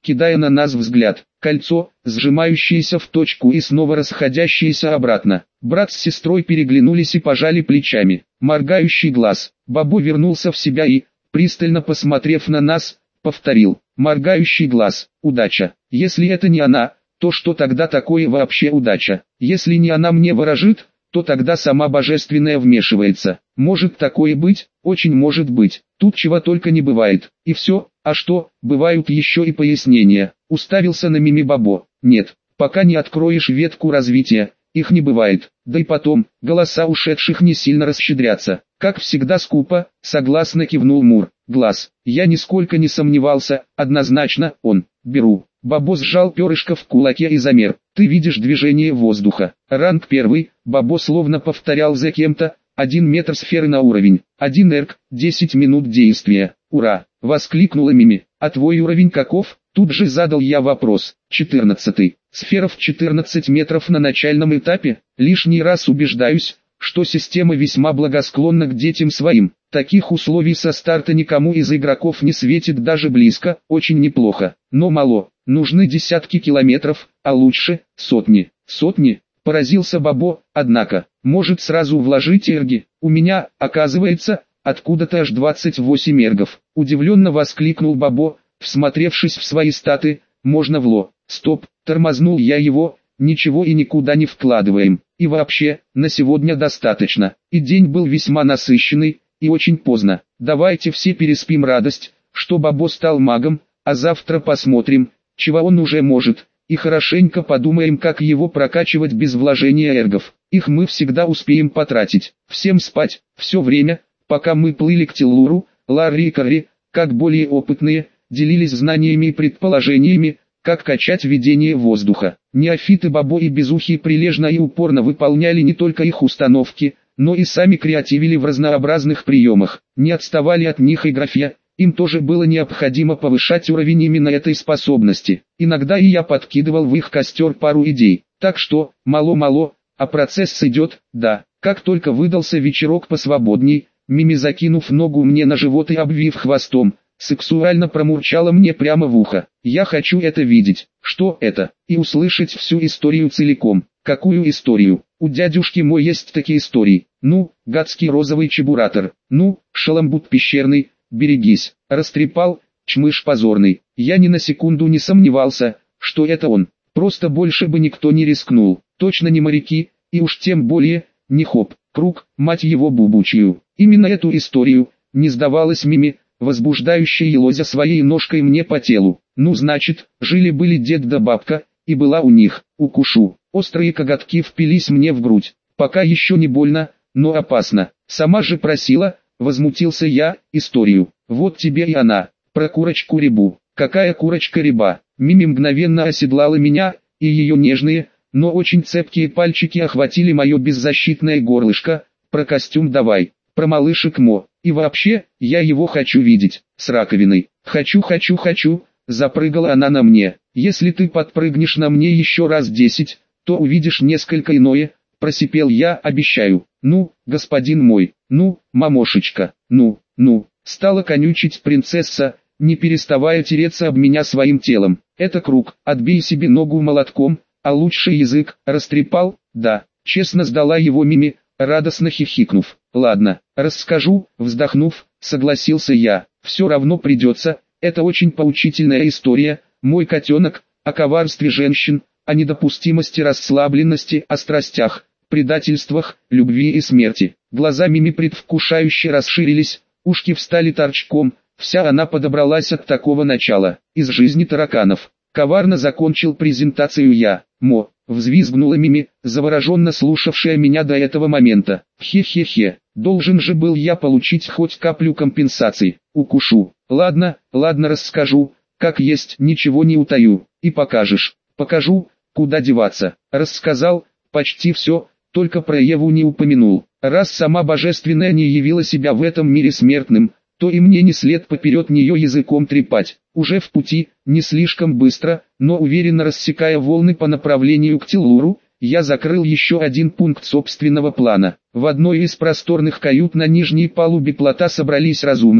кидая на нас взгляд. Кольцо, сжимающееся в точку и снова расходящееся обратно. Брат с сестрой переглянулись и пожали плечами. Моргающий глаз. Бабо вернулся в себя и, пристально посмотрев на нас, повторил: моргающий глаз, удача. Если это не она, то что тогда такое вообще удача? Если не она мне ворожит, то тогда сама божественная вмешивается. Может такое быть? Очень может быть. Тут чего только не бывает. И все, а что, бывают еще и пояснения. Уставился на Мими Бабо. Нет, пока не откроешь ветку развития, их не бывает. Да и потом, голоса ушедших не сильно расщедрятся. Как всегда скупо, согласно кивнул Мур. Глаз. Я нисколько не сомневался, однозначно, он. Беру. Бабо сжал перышко в кулаке и замер. Ты видишь движение воздуха. Ранг первый. Бабо словно повторял за кем-то. Один метр сферы на уровень. Один эрк. Десять минут действия. Ура! Воскликнула Мими. А твой уровень каков? Тут же задал я вопрос. четырнадцатый. Сфера в четырнадцать метров на начальном этапе. Лишний раз убеждаюсь, что система весьма благосклонна к детям своим. Таких условий со старта никому из игроков не светит даже близко, очень неплохо. Но мало, нужны десятки километров, а лучше сотни. Сотни? Поразился Бабо, однако, может сразу вложить эрги. У меня, оказывается, откуда-то аж двадцать восемь эргов. Удивленно воскликнул Бабо, всмотревшись в свои статы. Можно в ло. Стоп, тормознул я его. Ничего и никуда не вкладываем. И вообще, на сегодня достаточно. И день был весьма насыщенный, и очень поздно. Давайте все переспим радость, что Бабо стал магом, а завтра посмотрим, чего он уже может, и хорошенько подумаем, как его прокачивать без вложения эргов. Их мы всегда успеем потратить. Всем спать. Все время, пока мы плыли к Тиллуру, Ларри и Карри, как более опытные, делились знаниями и предположениями, как качать видение воздуха. Неофиты Бабо и Безухий прилежно и упорно выполняли не только их установки, но и сами креативили в разнообразных приемах. Не отставали от них и Графья, им тоже было необходимо повышать уровень именно этой способности. Иногда и я подкидывал в их костер пару идей. Так что, мало-мало, а процесс идет, да. Как только выдался вечерок посвободней, Мими, закинув ногу мне на живот и обвив хвостом, сексуально промурчала мне прямо в ухо. Я хочу это видеть. Что это? И услышать всю историю целиком. Какую историю? У дядюшки мой есть такие истории. Ну, гадский розовый чебуратор. Ну, шаламбут пещерный, берегись. Растрепал, чмыш позорный. Я ни на секунду не сомневался, что это он. Просто больше бы никто не рискнул. Точно не моряки, и уж тем более, не хоп, круг, мать его бубучью. Именно эту историю, не сдавалась Мими, возбуждающая елозя своей ножкой мне по телу. Ну значит, жили-были дед да бабка, и была у них, укушу. Острые коготки впились мне в грудь. Пока еще не больно, но опасно. Сама же просила, возмутился я, историю. Вот тебе и она, про курочку-рябу. Какая курочка-ряба? Мими мгновенно оседлала меня, и ее нежные, но очень цепкие пальчики охватили мое беззащитное горлышко. Про костюм давай, про малышек Мо. И вообще, я его хочу видеть, с раковиной. Хочу, хочу, хочу, запрыгала она на мне. Если ты подпрыгнешь на мне еще раз десять, то увидишь несколько иное, просипел я, обещаю. Ну, господин мой, ну, мамошечка, ну, ну, стала конючить принцесса, не переставая тереться об меня своим телом. Это круг, отбей себе ногу молотком, а лучше язык, растрепал, да, честно сдала его Мими, радостно хихикнув. Ладно, расскажу, вздохнув, согласился я. Все равно придется, это очень поучительная история, мой котенок, о коварстве женщин, о недопустимости расслабленности, о страстях, предательствах, любви и смерти. Глаза Мими предвкушающе расширились, ушки встали торчком, вся она подобралась от такого начала. Из жизни тараканов. Коварно закончил презентацию я. Мо, взвизгнула Мими, завороженно слушавшая меня до этого момента. Хе-хе-хе, должен же был я получить хоть каплю компенсации. Укушу. Ладно, ладно, расскажу, как есть, ничего не утаю. И покажешь. Покажу, куда деваться. Рассказал, почти все, только про Еву не упомянул. Раз сама божественная не явила себя в этом мире смертным, то и мне не след поперед нее языком трепать. Уже в пути, не слишком быстро, но уверенно рассекая волны по направлению к Тиллуру, я закрыл еще один пункт собственного плана. В одной из просторных кают на нижней палубе плота собрались разумные,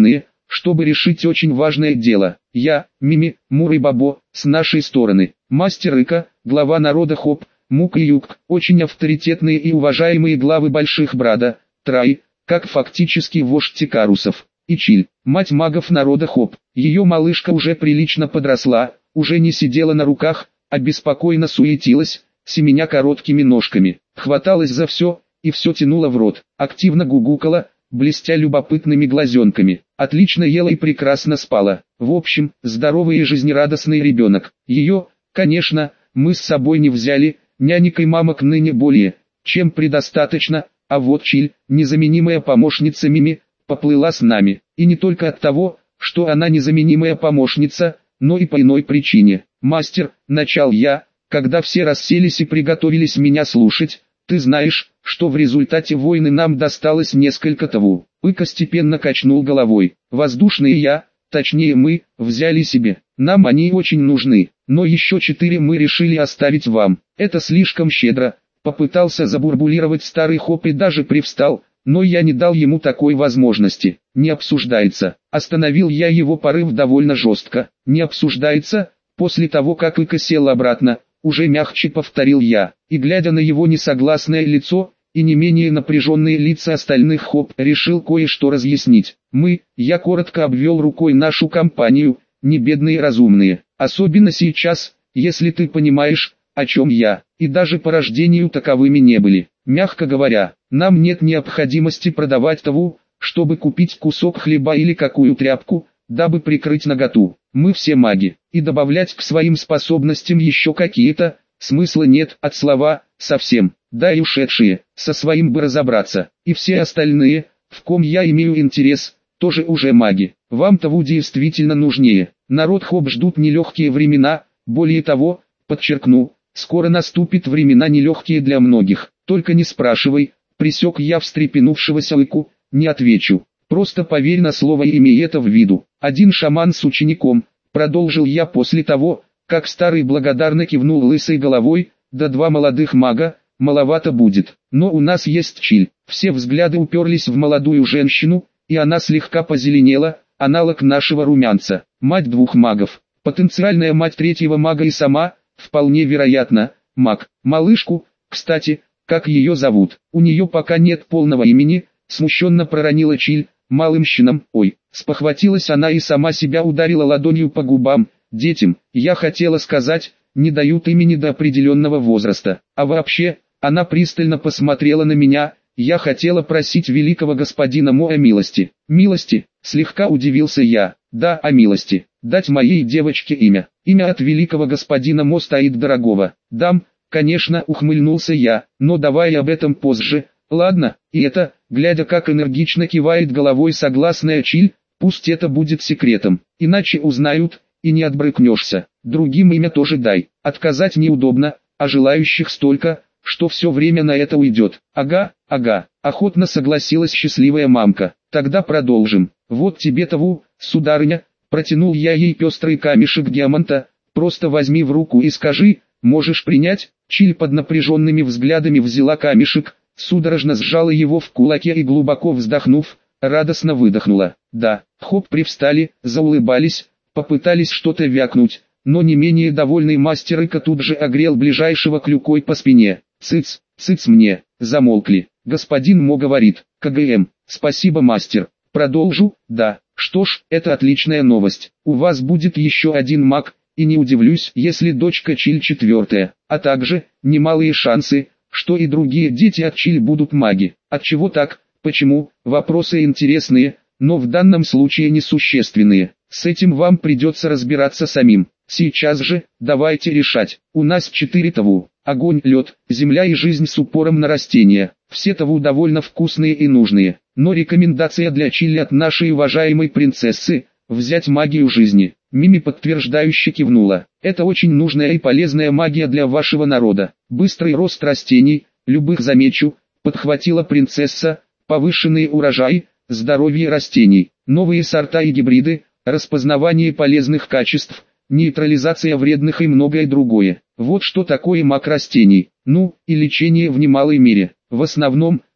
чтобы решить очень важное дело. Я, Мими, Мур и Бабо, с нашей стороны. Мастер Ика, глава народа Хоп, Мук и Юг, очень авторитетные и уважаемые главы больших брада, Трай, как фактически вождь Тикарусов. И Чиль, мать магов народа Хоп. Ее малышка уже прилично подросла, уже не сидела на руках, а беспокойно суетилась, семеня короткими ножками, хваталась за все, и все тянула в рот, активно гугукала, блестя любопытными глазенками, отлично ела и прекрасно спала. В общем, здоровый и жизнерадостный ребенок. Ее, конечно, мы с собой не взяли, нянек и мамок ныне более, чем предостаточно, а вот Чиль, незаменимая помощница Мими, поплыла с нами, и не только от того, что она незаменимая помощница, но и по иной причине. «Мастер», — начал я, когда все расселись и приготовились меня слушать, «ты знаешь, что в результате войны нам досталось несколько того». Ика степенно качнул головой. «Воздушные я, точнее мы, взяли себе. Нам они очень нужны, но еще четыре мы решили оставить вам. Это слишком щедро». Попытался забурбулировать старый Хоп и даже привстал, но я не дал ему такой возможности. «Не обсуждается». Остановил я его порыв довольно жестко. «Не обсуждается?» После того, как Ика сел обратно, уже мягче повторил я, и глядя на его несогласное лицо, и не менее напряженные лица остальных Хоп, решил кое-что разъяснить. Мы, я коротко обвел рукой нашу компанию, не бедные разумные, особенно сейчас, если ты понимаешь, о чем я, и даже по рождению таковыми не были. Мягко говоря, нам нет необходимости продавать того, чтобы купить кусок хлеба или какую тряпку, дабы прикрыть наготу. Мы все маги, и добавлять к своим способностям еще какие-то, смысла нет от слова «совсем». Да и ушедшие, со своим бы разобраться, и все остальные, в ком я имею интерес, тоже уже маги. Вам-то Ву действительно нужнее. Народ Хоп ждут нелегкие времена, более того, подчеркну, скоро наступит времена нелегкие для многих. Только не спрашивай, пресек я встрепенувшегося Ику, не отвечу. Просто поверь на слово и имей это в виду. Один шаман с учеником, продолжил я после того, как старый благодарно кивнул лысой головой, да два молодых мага, маловато будет. Но у нас есть Чиль. Все взгляды уперлись в молодую женщину, и она слегка позеленела, аналог нашего румянца. Мать двух магов, потенциальная мать третьего мага и сама, вполне вероятно, маг. Малышку, кстати, как ее зовут? У нее пока нет полного имени, смущенно проронила Чиль. Малым щенам, ой, спохватилась она и сама себя ударила ладонью по губам. Детям, я хотела сказать, не дают имени до определенного возраста. А вообще, она пристально посмотрела на меня, я хотела просить великого господина Мо о милости. Милости, слегка удивился я, да, о милости, дать моей девочке имя. Имя от великого господина Мо стоит дорогого. Дам, конечно, ухмыльнулся я, но давай об этом позже. Ладно, и это, глядя как энергично кивает головой согласная Чиль, пусть это будет секретом, иначе узнают, и не отбрыкнешься. Другим имя тоже дай, отказать неудобно, а желающих столько, что все время на это уйдет. Ага, ага, охотно согласилась счастливая мамка. Тогда продолжим. Вот тебе того, сударыня, протянул я ей пестрый камешек диаманта, просто возьми в руку и скажи, можешь принять? Чиль под напряженными взглядами взяла камешек, судорожно сжала его в кулаке и глубоко вздохнув, радостно выдохнула. Да, Хоп привстали, заулыбались, попытались что-то вякнуть, но не менее довольный мастер Ика тут же огрел ближайшего клюкой по спине. Цыц, цыц мне, замолкли. Господин Мо говорит, КГМ, спасибо мастер. Продолжу, да, что ж, это отличная новость. У вас будет еще один маг, и не удивлюсь, если дочка Чиль четвертая, а также, немалые шансы, что и другие дети от Чиль будут маги. Отчего так, почему, вопросы интересные, но в данном случае несущественные. С этим вам придется разбираться самим. Сейчас же, давайте решать. У нас четыре таву. Огонь, лед, земля и жизнь с упором на растения. Все таву довольно вкусные и нужные. Но рекомендация для Чиль от нашей уважаемой принцессы – взять магию жизни. Мими подтверждающе кивнула. Это очень нужная и полезная магия для вашего народа. Быстрый рост растений, любых замечу, подхватила принцесса, повышенный урожай, здоровье растений, новые сорта и гибриды, распознавание полезных качеств, нейтрализация вредных и многое другое. Вот что такое маг растений. Ну, и лечение в немалой мере. В основном,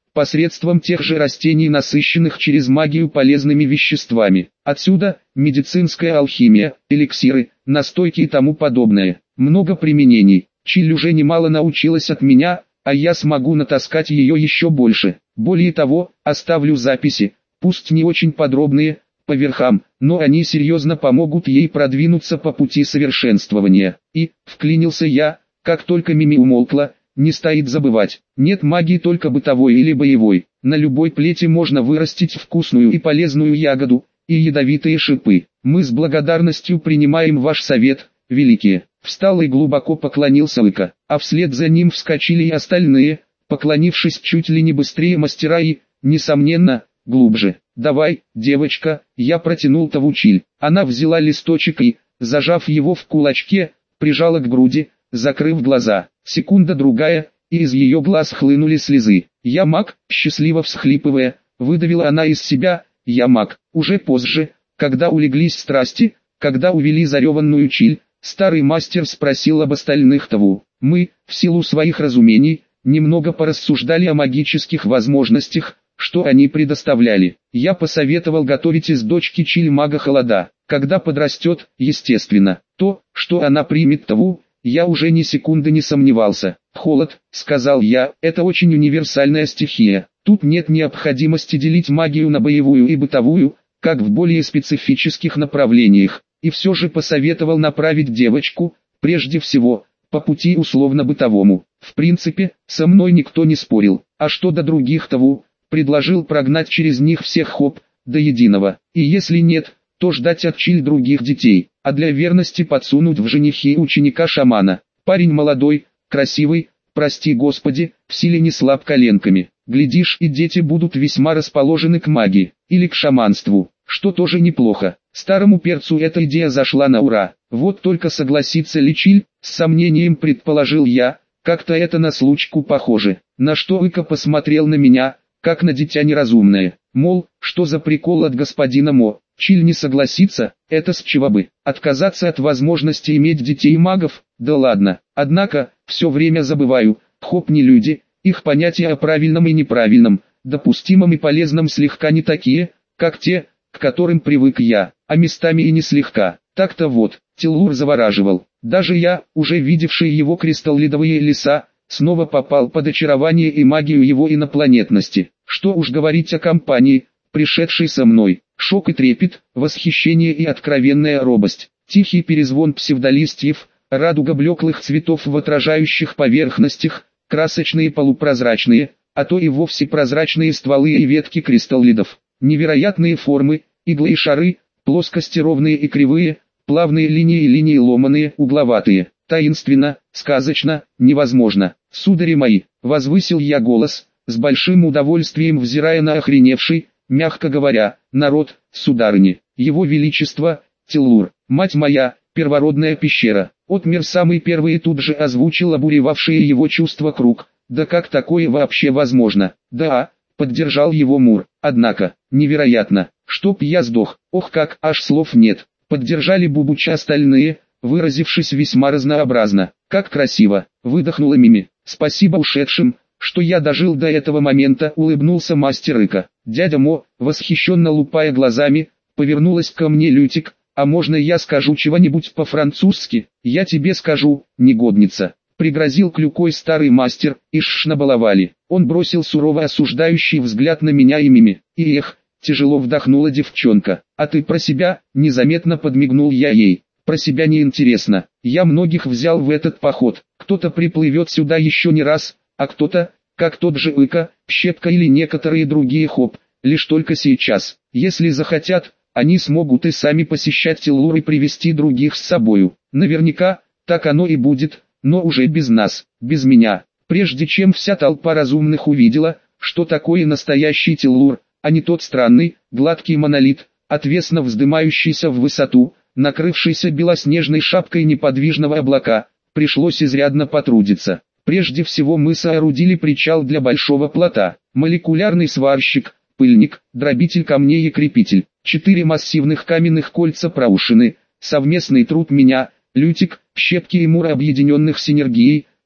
посредством тех же растений, насыщенных через магию полезными веществами. Отсюда медицинская алхимия, эликсиры, настойки и тому подобное. Много применений. Чиль уже немало научилась от меня, а я смогу натаскать ее еще больше. Более того, оставлю записи, пусть не очень подробные, по верхам, но они серьезно помогут ей продвинуться по пути совершенствования. И, вклинился я, как только Мими умолкла, не стоит забывать, нет магии только бытовой или боевой. На любой плете можно вырастить вкусную и полезную ягоду, и ядовитые шипы. Мы с благодарностью принимаем ваш совет, великие. Встал и глубоко поклонился Ика, а вслед за ним вскочили и остальные, поклонившись чуть ли не быстрее мастера и, несомненно, глубже. «Давай, девочка», я протянул Тавучиль. Она взяла листочек и, зажав его в кулачке, прижала к груди, закрыв глаза. Секунда-другая, и из ее глаз хлынули слезы. «Я маг», счастливо всхлипывая, выдавила она из себя, «я маг». Уже позже, когда улеглись страсти, когда увели зареванную Чиль, старый мастер спросил об остальных Таву. Мы, в силу своих разумений, немного порассуждали о магических возможностях, что они предоставляли. Я посоветовал готовить из дочки Чиль мага холода. Когда подрастет, естественно, то, что она примет Таву, я уже ни секунды не сомневался. «Холод», — сказал я, — «это очень универсальная стихия. Тут нет необходимости делить магию на боевую и бытовую, как в более специфических направлениях. И все же посоветовал направить девочку, прежде всего, по пути условно-бытовому. В принципе, со мной никто не спорил. А что до других Таву, предложил прогнать через них всех хоп, до единого. И если нет, то ждать от Чиль других детей, а для верности подсунуть в женихи ученика-шамана. Парень молодой, красивый, прости господи, в силе не слаб коленками. Глядишь, и дети будут весьма расположены к магии, или к шаманству, что тоже неплохо. Старому перцу эта идея зашла на ура. Вот только согласится ли Чиль, с сомнением предположил я, как-то это на случку похоже. На что Ика посмотрел на меня, как на дитя неразумное. Мол, что за прикол от господина Мо. Чиль не согласится, это с чего бы. Отказаться от возможности иметь детей магов, да ладно. Однако, все время забываю, хоп не люди, их понятия о правильном и неправильном, допустимом и полезном слегка не такие, как те, к которым привык я, а местами и не слегка. Так-то вот, Тиллур завораживал. Даже я, уже видевший его кристаллидовые леса, снова попал под очарование и магию его инопланетности. Что уж говорить о компании, пришедшей со мной. Шок и трепет, восхищение и откровенная робость. Тихий перезвон псевдолистьев, радуга блеклых цветов в отражающих поверхностях, красочные полупрозрачные, а то и вовсе прозрачные стволы и ветки кристаллидов. Невероятные формы, иглы и шары, плоскости ровные и кривые, плавные линии и линии ломаные, угловатые. Таинственно, сказочно, невозможно. Судари мои, возвысил я голос, с большим удовольствием взирая на охреневший, мягко говоря, народ, сударыни. Его Величество, Тиллур, мать моя, первородная пещера. Отмер самый первый и тут же озвучил обуревавшие его чувства круг. Да как такое вообще возможно? Да, поддержал его Мур. Однако, невероятно, чтоб я сдох. Ох как, аж слов нет. Поддержали Бубуча остальные, выразившись весьма разнообразно. Как красиво, выдохнула Мими. Спасибо ушедшим, что я дожил до этого момента, улыбнулся мастер Ика. Дядя Мо, восхищенно лупая глазами, повернулась ко мне Лютик. А можно я скажу чего-нибудь по-французски? Я тебе скажу, негодница. Пригрозил клюкой старый мастер, ишь набаловали. Он бросил сурово осуждающий взгляд на меня и Мими. И эх, тяжело вдохнула девчонка. А ты про себя? Незаметно подмигнул я ей. Про себя не интересно. Я многих взял в этот поход. Кто-то приплывет сюда еще не раз, а кто-то, как тот же Ика, Щепка или некоторые другие хоп, лишь только сейчас. Если захотят, они смогут и сами посещать Тиллур и привести других с собою. Наверняка, так оно и будет, но уже без нас, без меня. Прежде чем вся толпа разумных увидела, что такое настоящий Тиллур, а не тот странный, гладкий монолит, отвесно вздымающийся в высоту, накрывшийся белоснежной шапкой неподвижного облака, пришлось изрядно потрудиться. Прежде всего мы соорудили причал для большого плота, молекулярный сварщик, пыльник, дробитель камней и крепитель, четыре массивных каменных кольца проушины, совместный труд меня, Лютик, Щепки и Мура, объединенных синергией,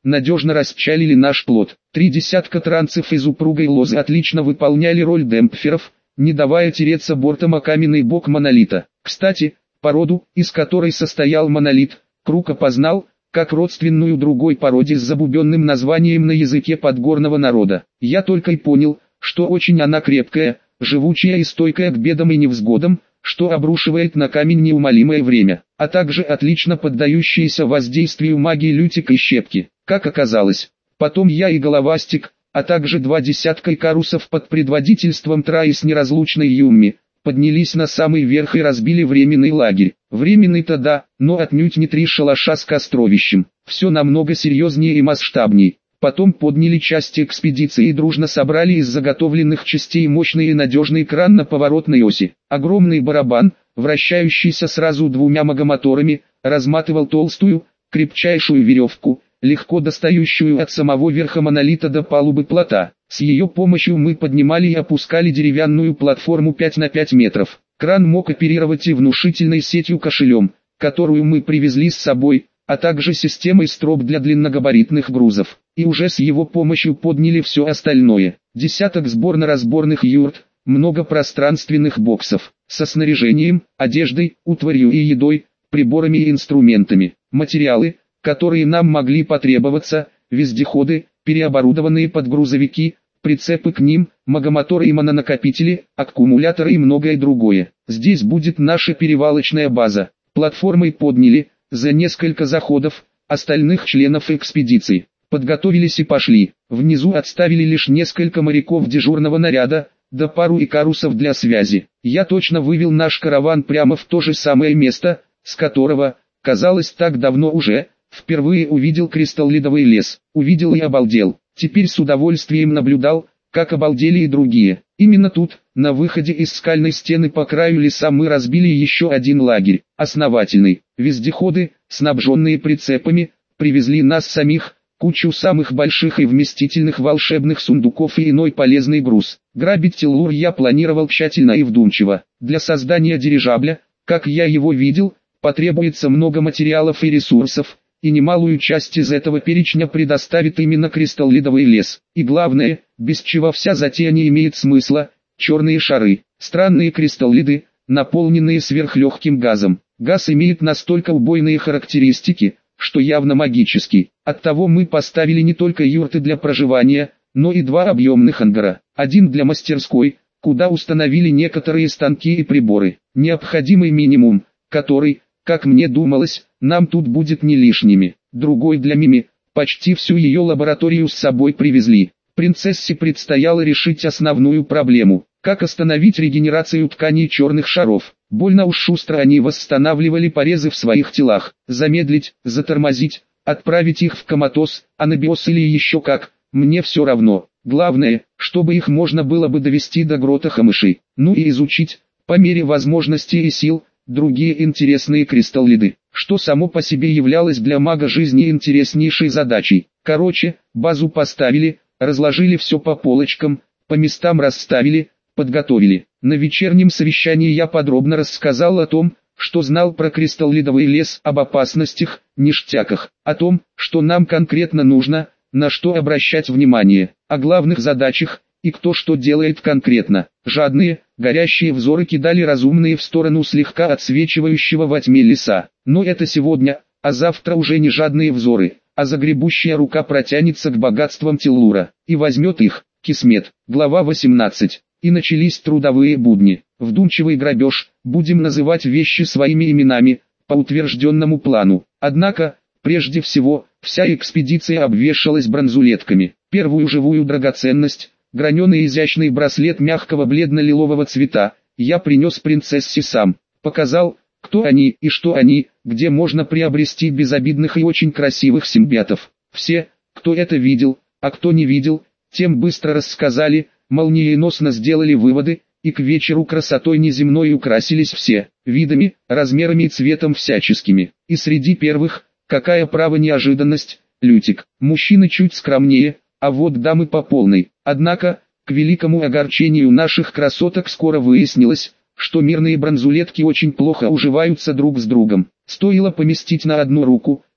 надежно расчалили наш плот. Три десятка транцев из упругой лозы отлично выполняли роль демпферов, не давая тереться бортом о каменный бок монолита. Кстати, породу, из которой состоял монолит, Круг опознал, как родственную другой породе с забубенным названием на языке подгорного народа. Я только и понял, что очень она крепкая, живучая и стойкая к бедам и невзгодам, что обрушивает на камень неумолимое время, а также отлично поддающаяся воздействию магии лютика и щепки. Как оказалось, потом я и Головастик, а также два десятка икарусов под предводительством Траи с неразлучной Юмми, поднялись на самый верх и разбили временный лагерь. Временный-то да, но отнюдь не три шалаша с костровищем. Все намного серьезнее и масштабней. Потом подняли части экспедиции и дружно собрали из заготовленных частей мощный и надежный кран на поворотной оси. Огромный барабан, вращающийся сразу двумя магомоторами, разматывал толстую, крепчайшую веревку, легко достающую от самого верха монолита до палубы плота. С ее помощью мы поднимали и опускали деревянную платформу пять на пять метров. Кран мог оперировать и внушительной сетью кошелем, которую мы привезли с собой, а также системой строп для длинногабаритных грузов. И уже с его помощью подняли все остальное. Десяток сборно-разборных юрт, много пространственных боксов, со снаряжением, одеждой, утварью и едой, приборами и инструментами. Материалы, которые нам могли потребоваться, вездеходы, переоборудованные под грузовики, прицепы к ним, магомоторы и мононакопители, аккумуляторы и многое другое. Здесь будет наша перевалочная база. Платформой подняли, за несколько заходов, остальных членов экспедиции. Подготовились и пошли. Внизу отставили лишь несколько моряков дежурного наряда, да пару икарусов для связи. Я точно вывел наш караван прямо в то же самое место, с которого, казалось, так давно уже, впервые увидел кристаллидовый лес. Увидел и обалдел. Теперь с удовольствием наблюдал, как обалдели и другие. Именно тут, на выходе из скальной стены по краю леса, мы разбили еще один лагерь, основательный. Вездеходы, снабженные прицепами, привезли нас самих, кучу самых больших и вместительных волшебных сундуков и иной полезный груз. Грабить Теллур я планировал тщательно и вдумчиво. Для создания дирижабля, как я его видел, потребуется много материалов и ресурсов, и немалую часть из этого перечня предоставит именно кристаллидовый лес. И главное, без чего вся затея не имеет смысла, черные шары. Странные кристаллиды, наполненные сверхлегким газом. Газ имеет настолько убойные характеристики, что явно магический. Оттого мы поставили не только юрты для проживания, но и два объемных ангара. Один для мастерской, куда установили некоторые станки и приборы. Необходимый минимум, который, как мне думалось, нам тут будет не лишними. Другой для Мими, почти всю ее лабораторию с собой привезли. Принцессе предстояло решить основную проблему. Как остановить регенерацию тканей черных шаров. Больно уж шустро они восстанавливали порезы в своих телах. Замедлить, затормозить, отправить их в коматоз, анабиоз или еще как, мне все равно. Главное, чтобы их можно было бы довести до грота Хамышей. Ну и изучить, по мере возможностей и сил, другие интересные кристаллиды, что само по себе являлось для мага жизни интереснейшей задачей. Короче, базу поставили, разложили все по полочкам, по местам расставили, подготовили. На вечернем совещании я подробно рассказал о том, что знал про кристаллидовый лес, об опасностях, ништяках, о том, что нам конкретно нужно, на что обращать внимание, о главных задачах, и кто что делает конкретно. Жадные, горящие взоры кидали разумные в сторону слегка отсвечивающего во тьме леса. Но это сегодня, а завтра уже не жадные взоры, а загребущая рука протянется к богатствам Теллура и возьмет их. Кисмет. Глава восемнадцать. И начались трудовые будни. Вдумчивый грабеж, будем называть вещи своими именами, по утвержденному плану. Однако, прежде всего, вся экспедиция обвешалась бронзулетками. Первую живую драгоценность, граненый изящный браслет мягкого бледно-лилового цвета, я принес принцессе сам. Показал, кто они и что они, где можно приобрести безобидных и очень красивых симбиотов. Все, кто это видел, а кто не видел, тем быстро рассказали, молниеносно сделали выводы, и к вечеру красотой неземной украсились все, видами, размерами и цветом всяческими. И среди первых, какая право неожиданность, Лютик. Мужчины чуть скромнее, а вот дамы по полной. Однако, к великому огорчению наших красоток скоро выяснилось, что мирные бронзулетки очень плохо уживаются друг с другом. Стоило поместить на одну руку,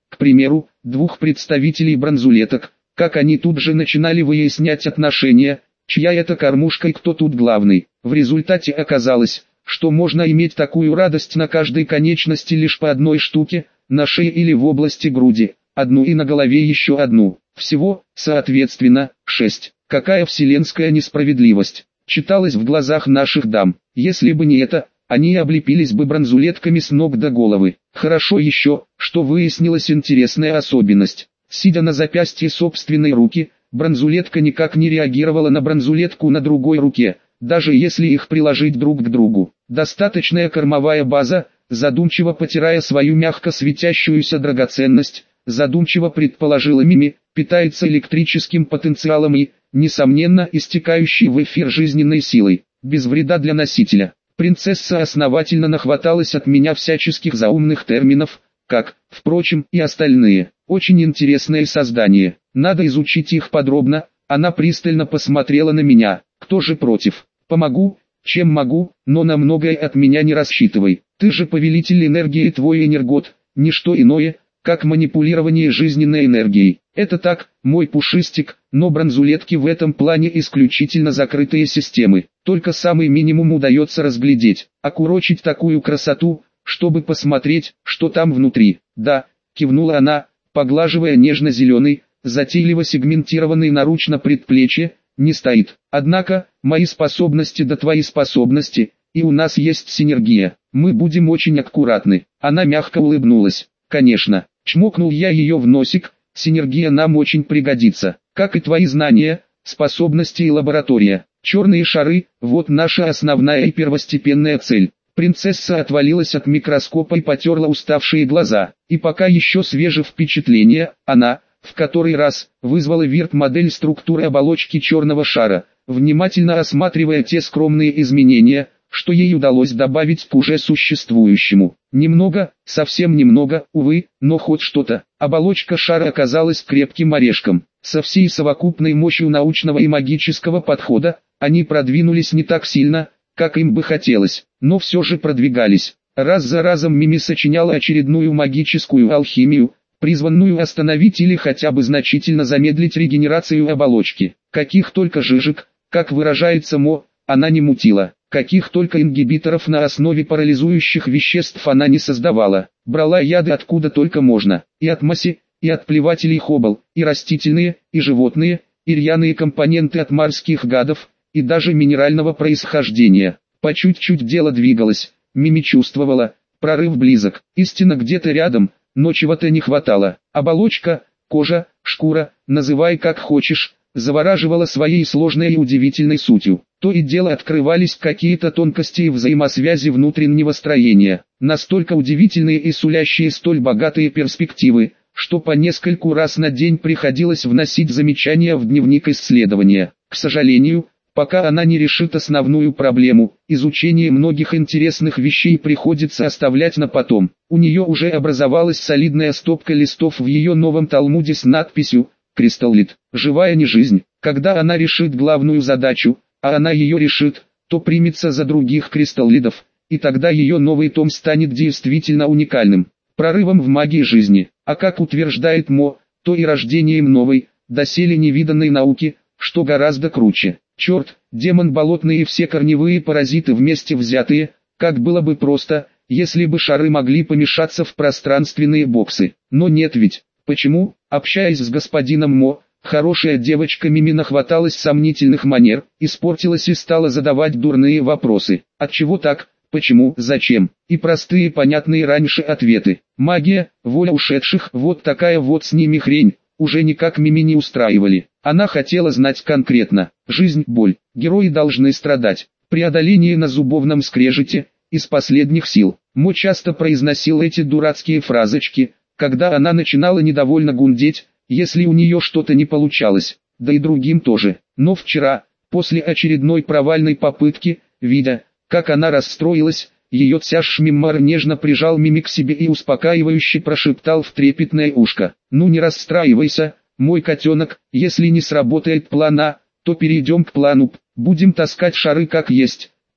к примеру, двух представителей бронзулеток, как они тут же начинали выяснять отношения, чья это кормушка и кто тут главный. В результате оказалось, что можно иметь такую радость на каждой конечности лишь по одной штуке, на шее или в области груди, одну и на голове еще одну. Всего, соответственно, шесть. Какая вселенская несправедливость, читалось в глазах наших дам. Если бы не это, они облепились бы бронзулетками с ног до головы. Хорошо еще, что выяснилась интересная особенность. Сидя на запястье собственной руки, бронзулетка никак не реагировала на бронзулетку на другой руке, даже если их приложить друг к другу. Достаточная кормовая база, задумчиво потирая свою мягко светящуюся драгоценность, задумчиво предположила Мими, питается электрическим потенциалом и, несомненно, истекающей в эфир жизненной силой, без вреда для носителя. Принцесса основательно нахваталась от меня всяческих заумных терминов, как, впрочем, и остальные. Очень интересное создание. Надо изучить их подробно. Она пристально посмотрела на меня. Кто же против? Помогу, чем могу, но на многое от меня не рассчитывай. Ты же повелитель энергии, твой энергот, не что иное, как манипулирование жизненной энергией. Это так, мой пушистик, но бронзулетки в этом плане исключительно закрытые системы. Только самый минимум удается разглядеть, окурочить такую красоту, чтобы посмотреть, что там внутри. Да, кивнула она, поглаживая нежно-зеленый, затейливо сегментированный наручно предплечье, не стоит. Однако, мои способности да твои способности, и у нас есть синергия. Мы будем очень аккуратны. Она мягко улыбнулась. Конечно, чмокнул я ее в носик, синергия нам очень пригодится. Как и твои знания, способности и лаборатория. Черные шары, вот наша основная и первостепенная цель. Принцесса отвалилась от микроскопа и потерла уставшие глаза. И пока еще свежее впечатление, она, в который раз, вызвала вирт-модель структуры оболочки черного шара, внимательно осматривая те скромные изменения, что ей удалось добавить к уже существующему. Немного, совсем немного, увы, но хоть что-то. Оболочка шара оказалась крепким орешком. Со всей совокупной мощью научного и магического подхода, они продвинулись не так сильно, как им бы хотелось, но все же продвигались. Раз за разом Мими сочиняла очередную магическую алхимию, призванную остановить или хотя бы значительно замедлить регенерацию оболочки. Каких только жижек, как выражается Мо, она не мутила. Каких только ингибиторов на основе парализующих веществ она не создавала. Брала яды откуда только можно. И от маси, и от плевателей хоббл, и растительные, и животные, и рьяные компоненты от морских гадов, и даже минерального происхождения. По чуть-чуть дело двигалось. Мими чувствовала, прорыв близок. Истина где-то рядом, но чего-то не хватало. Оболочка, кожа, шкура, называй как хочешь, завораживала своей сложной и удивительной сутью. То и дело открывались какие-то тонкости и взаимосвязи внутреннего строения, настолько удивительные и сулящие столь богатые перспективы, что по нескольку раз на день приходилось вносить замечания в дневник исследования. К сожалению, пока она не решит основную проблему, изучение многих интересных вещей приходится оставлять на потом. У нее уже образовалась солидная стопка листов в ее новом талмуде с надписью «Кристаллит. Живая не жизнь». Когда она решит главную задачу, а она ее решит, то примется за других кристаллидов, и тогда ее новый том станет действительно уникальным, прорывом в магии жизни. А как утверждает Мо, то и рождением новой, доселе невиданной науки, что гораздо круче. Черт, демон болотный и все корневые паразиты вместе взятые, как было бы просто, если бы шары могли помешаться в пространственные боксы. Но нет ведь. Почему? Общаясь с господином Мо, хорошая девочка Мими нахваталась сомнительных манер, испортилась и стала задавать дурные вопросы. Отчего так? Почему? Зачем? И простые понятные раньше ответы. Магия, воля ушедших, вот такая вот с ними хрень, уже никак Мими не устраивали. Она хотела знать конкретно. Жизнь, боль. Герои должны страдать. Преодоление на зубовном скрежете, из последних сил. Мо часто произносил эти дурацкие фразочки, когда она начинала недовольно гундеть, если у нее что-то не получалось, да и другим тоже. Но вчера, после очередной провальной попытки, видя, как она расстроилась, ее Цяш Миммар нежно прижал Мими к себе и успокаивающе прошептал в трепетное ушко: «Ну не расстраивайся, мой котенок, если не сработает план А, то перейдем к плану П, будем таскать шары как есть,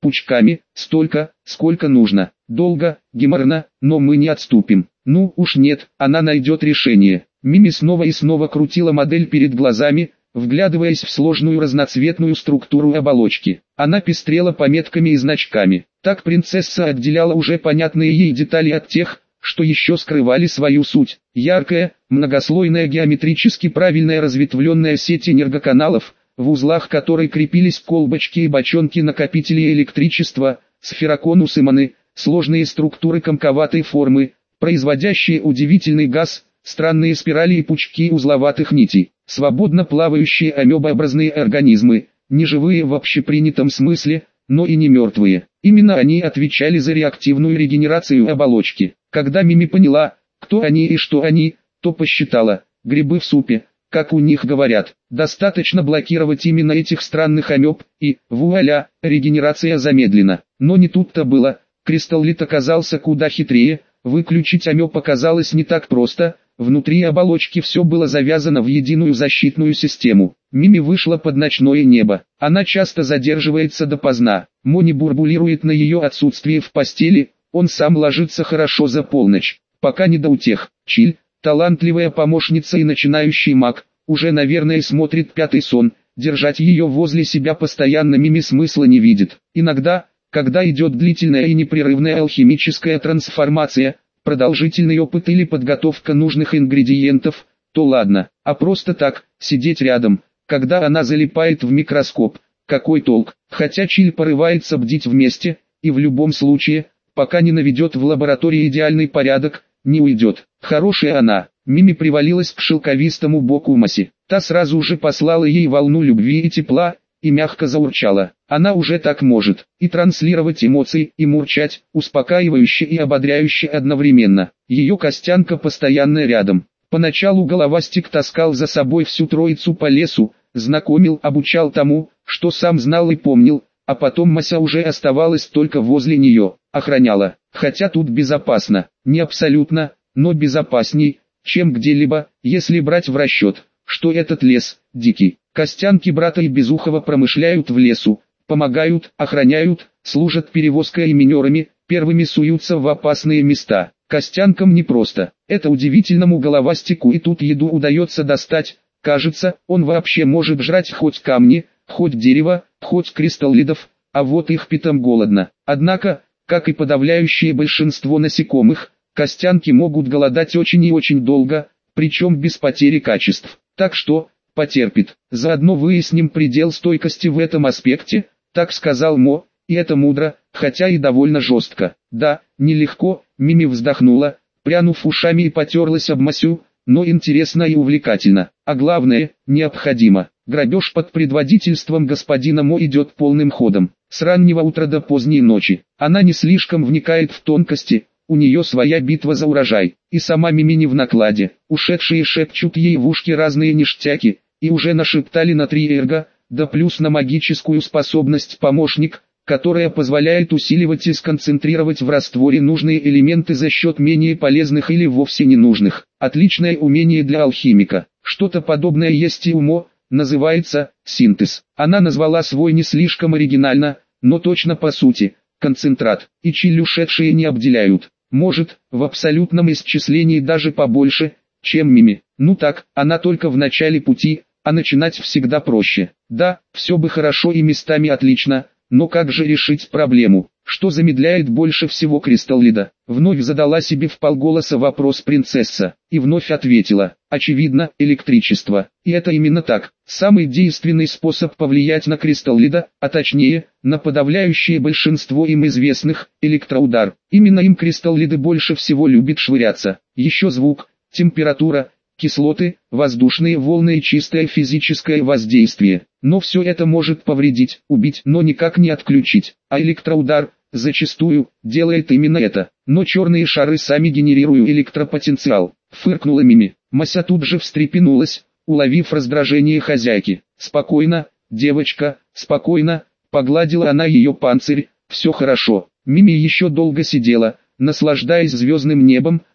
пучками, столько, сколько нужно. Долго, геморно, но мы не отступим. Ну уж нет, она найдет решение. Мими снова и снова крутила модель перед глазами, вглядываясь в сложную разноцветную структуру оболочки. Она пестрела пометками и значками. Так принцесса отделяла уже понятные ей детали от тех, что еще скрывали свою суть. Яркая, многослойная геометрически правильная разветвленная сеть энергоканалов, в узлах которой крепились колбочки и бочонки накопителей электричества, сфероконусы маны, сложные структуры комковатой формы, производящие удивительный газ, странные спирали и пучки узловатых нитей, свободно плавающие амебообразные организмы, не живые в общепринятом смысле, но и не мертвые. Именно они отвечали за реактивную регенерацию оболочки. Когда Мими поняла, кто они и что они, то посчитала: грибы в супе, как у них говорят. Достаточно блокировать именно этих странных амеб, и, вуаля, регенерация замедлена. Но не тут-то было. Кристаллит оказался куда хитрее. Выключить амеб оказалось не так просто. Внутри оболочки все было завязано в единую защитную систему. Мими вышла под ночное небо. Она часто задерживается допоздна. Мони бурбулирует на ее отсутствие в постели. Он сам ложится хорошо за полночь. Пока не до утех. Чиль, талантливая помощница и начинающий маг, уже, наверное, смотрит пятый сон. Держать ее возле себя постоянно Мими смысла не видит. Иногда, когда идет длительная и непрерывная алхимическая трансформация, продолжительный опыт или подготовка нужных ингредиентов, то ладно, а просто так, сидеть рядом, когда она залипает в микроскоп, какой толк? Хотя Чиль порывается бдить вместе, и в любом случае, пока не наведет в лаборатории идеальный порядок, не уйдет. Хорошая она. Мими привалилась к шелковистому боку Маси. Та сразу же послала ей волну любви и тепла, и мягко заурчала. Она уже так может, и транслировать эмоции, и мурчать, успокаивающе и ободряюще одновременно. Ее Костянка постоянно рядом. Поначалу Головастик таскал за собой всю троицу по лесу, знакомил, обучал тому, что сам знал и помнил, а потом Мася уже оставалась только возле нее, охраняла. Хотя тут безопасно, не абсолютно, но безопасней, чем где-либо, если брать в расчет, что этот лес дикий. Костянки брата и Безухова промышляют в лесу, помогают, охраняют, служат перевозкой и минерами, первыми суются в опасные места. Костянкам непросто, это удивительному Головастику и тут еду удается достать, кажется, он вообще может жрать хоть камни, хоть дерево, хоть кристаллидов, а вот их питом голодно. Однако, как и подавляющее большинство насекомых, костянки могут голодать очень и очень долго, причем без потери качеств. Так что, потерпит. Заодно выясним предел стойкости в этом аспекте, так сказал Мо, и это мудро, хотя и довольно жестко. Да, нелегко, Мими вздохнула, прянув ушами и потерлась об Масю, но интересно и увлекательно. А главное, необходимо. Грабеж под предводительством господина Мо идет полным ходом. С раннего утра до поздней ночи. Она не слишком вникает в тонкости, у нее своя битва за урожай. И сама Мими не в накладе. Ушедшие шепчут ей в ушки разные ништяки, и уже нашептали на три эрго, да плюс на магическую способность помощник, которая позволяет усиливать и сконцентрировать в растворе нужные элементы за счет менее полезных или вовсе ненужных. Отличное умение для алхимика. Что-то подобное есть и у Мо, называется синтез. Она назвала свой не слишком оригинально, но точно по сути, концентрат. И Чиль ушедшие не обделяют. Может, в абсолютном исчислении даже побольше, чем Мими. Ну так, она только в начале пути, а начинать всегда проще. Да, все бы хорошо и местами отлично, но как же решить проблему? Что замедляет больше всего кристаллида? Вновь задала себе вполголоса вопрос принцесса, и вновь ответила: очевидно, электричество. И это именно так. Самый действенный способ повлиять на кристаллида, а точнее, на подавляющее большинство им известных, электроудар. Именно им кристаллиды больше всего любят швыряться. Еще звук, температура, кислоты, воздушные волны и чистое физическое воздействие. Но все это может повредить, убить, но никак не отключить. А электроудар, зачастую, делает именно это. Но черные шары сами генерируют электропотенциал. Фыркнула Мими. Мася тут же встрепенулась, уловив раздражение хозяйки. Спокойно, девочка, спокойно, погладила она ее панцирь, все хорошо. Мими еще долго сидела, наслаждаясь звездным небом,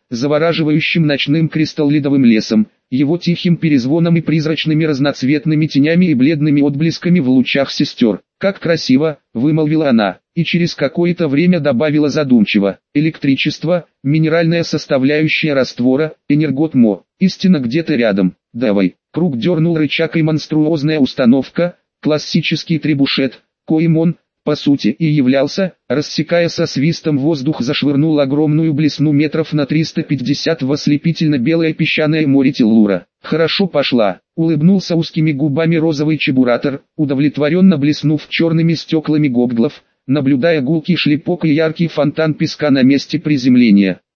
завораживающим ночным кристаллидовым лесом, его тихим перезвоном и призрачными разноцветными тенями и бледными отблесками в лучах сестер. «Как красиво!» – вымолвила она, и через какое-то время добавила задумчиво: «Электричество, минеральная составляющая раствора, энерготмо, истина где-то рядом. Давай». Круг дернул рычаг, и монструозная установка, классический требушет, коим он, по сути, и являлся, рассекая со свистом воздух, зашвырнул огромную блесну метров на триста пятьдесят в ослепительно-белое песчаное море Теллура. «Хорошо пошла», — улыбнулся узкими губами розовый чебуратор, удовлетворенно блеснув черными стеклами гогглов, наблюдая гулкий шлепок и яркий фонтан песка на месте приземления.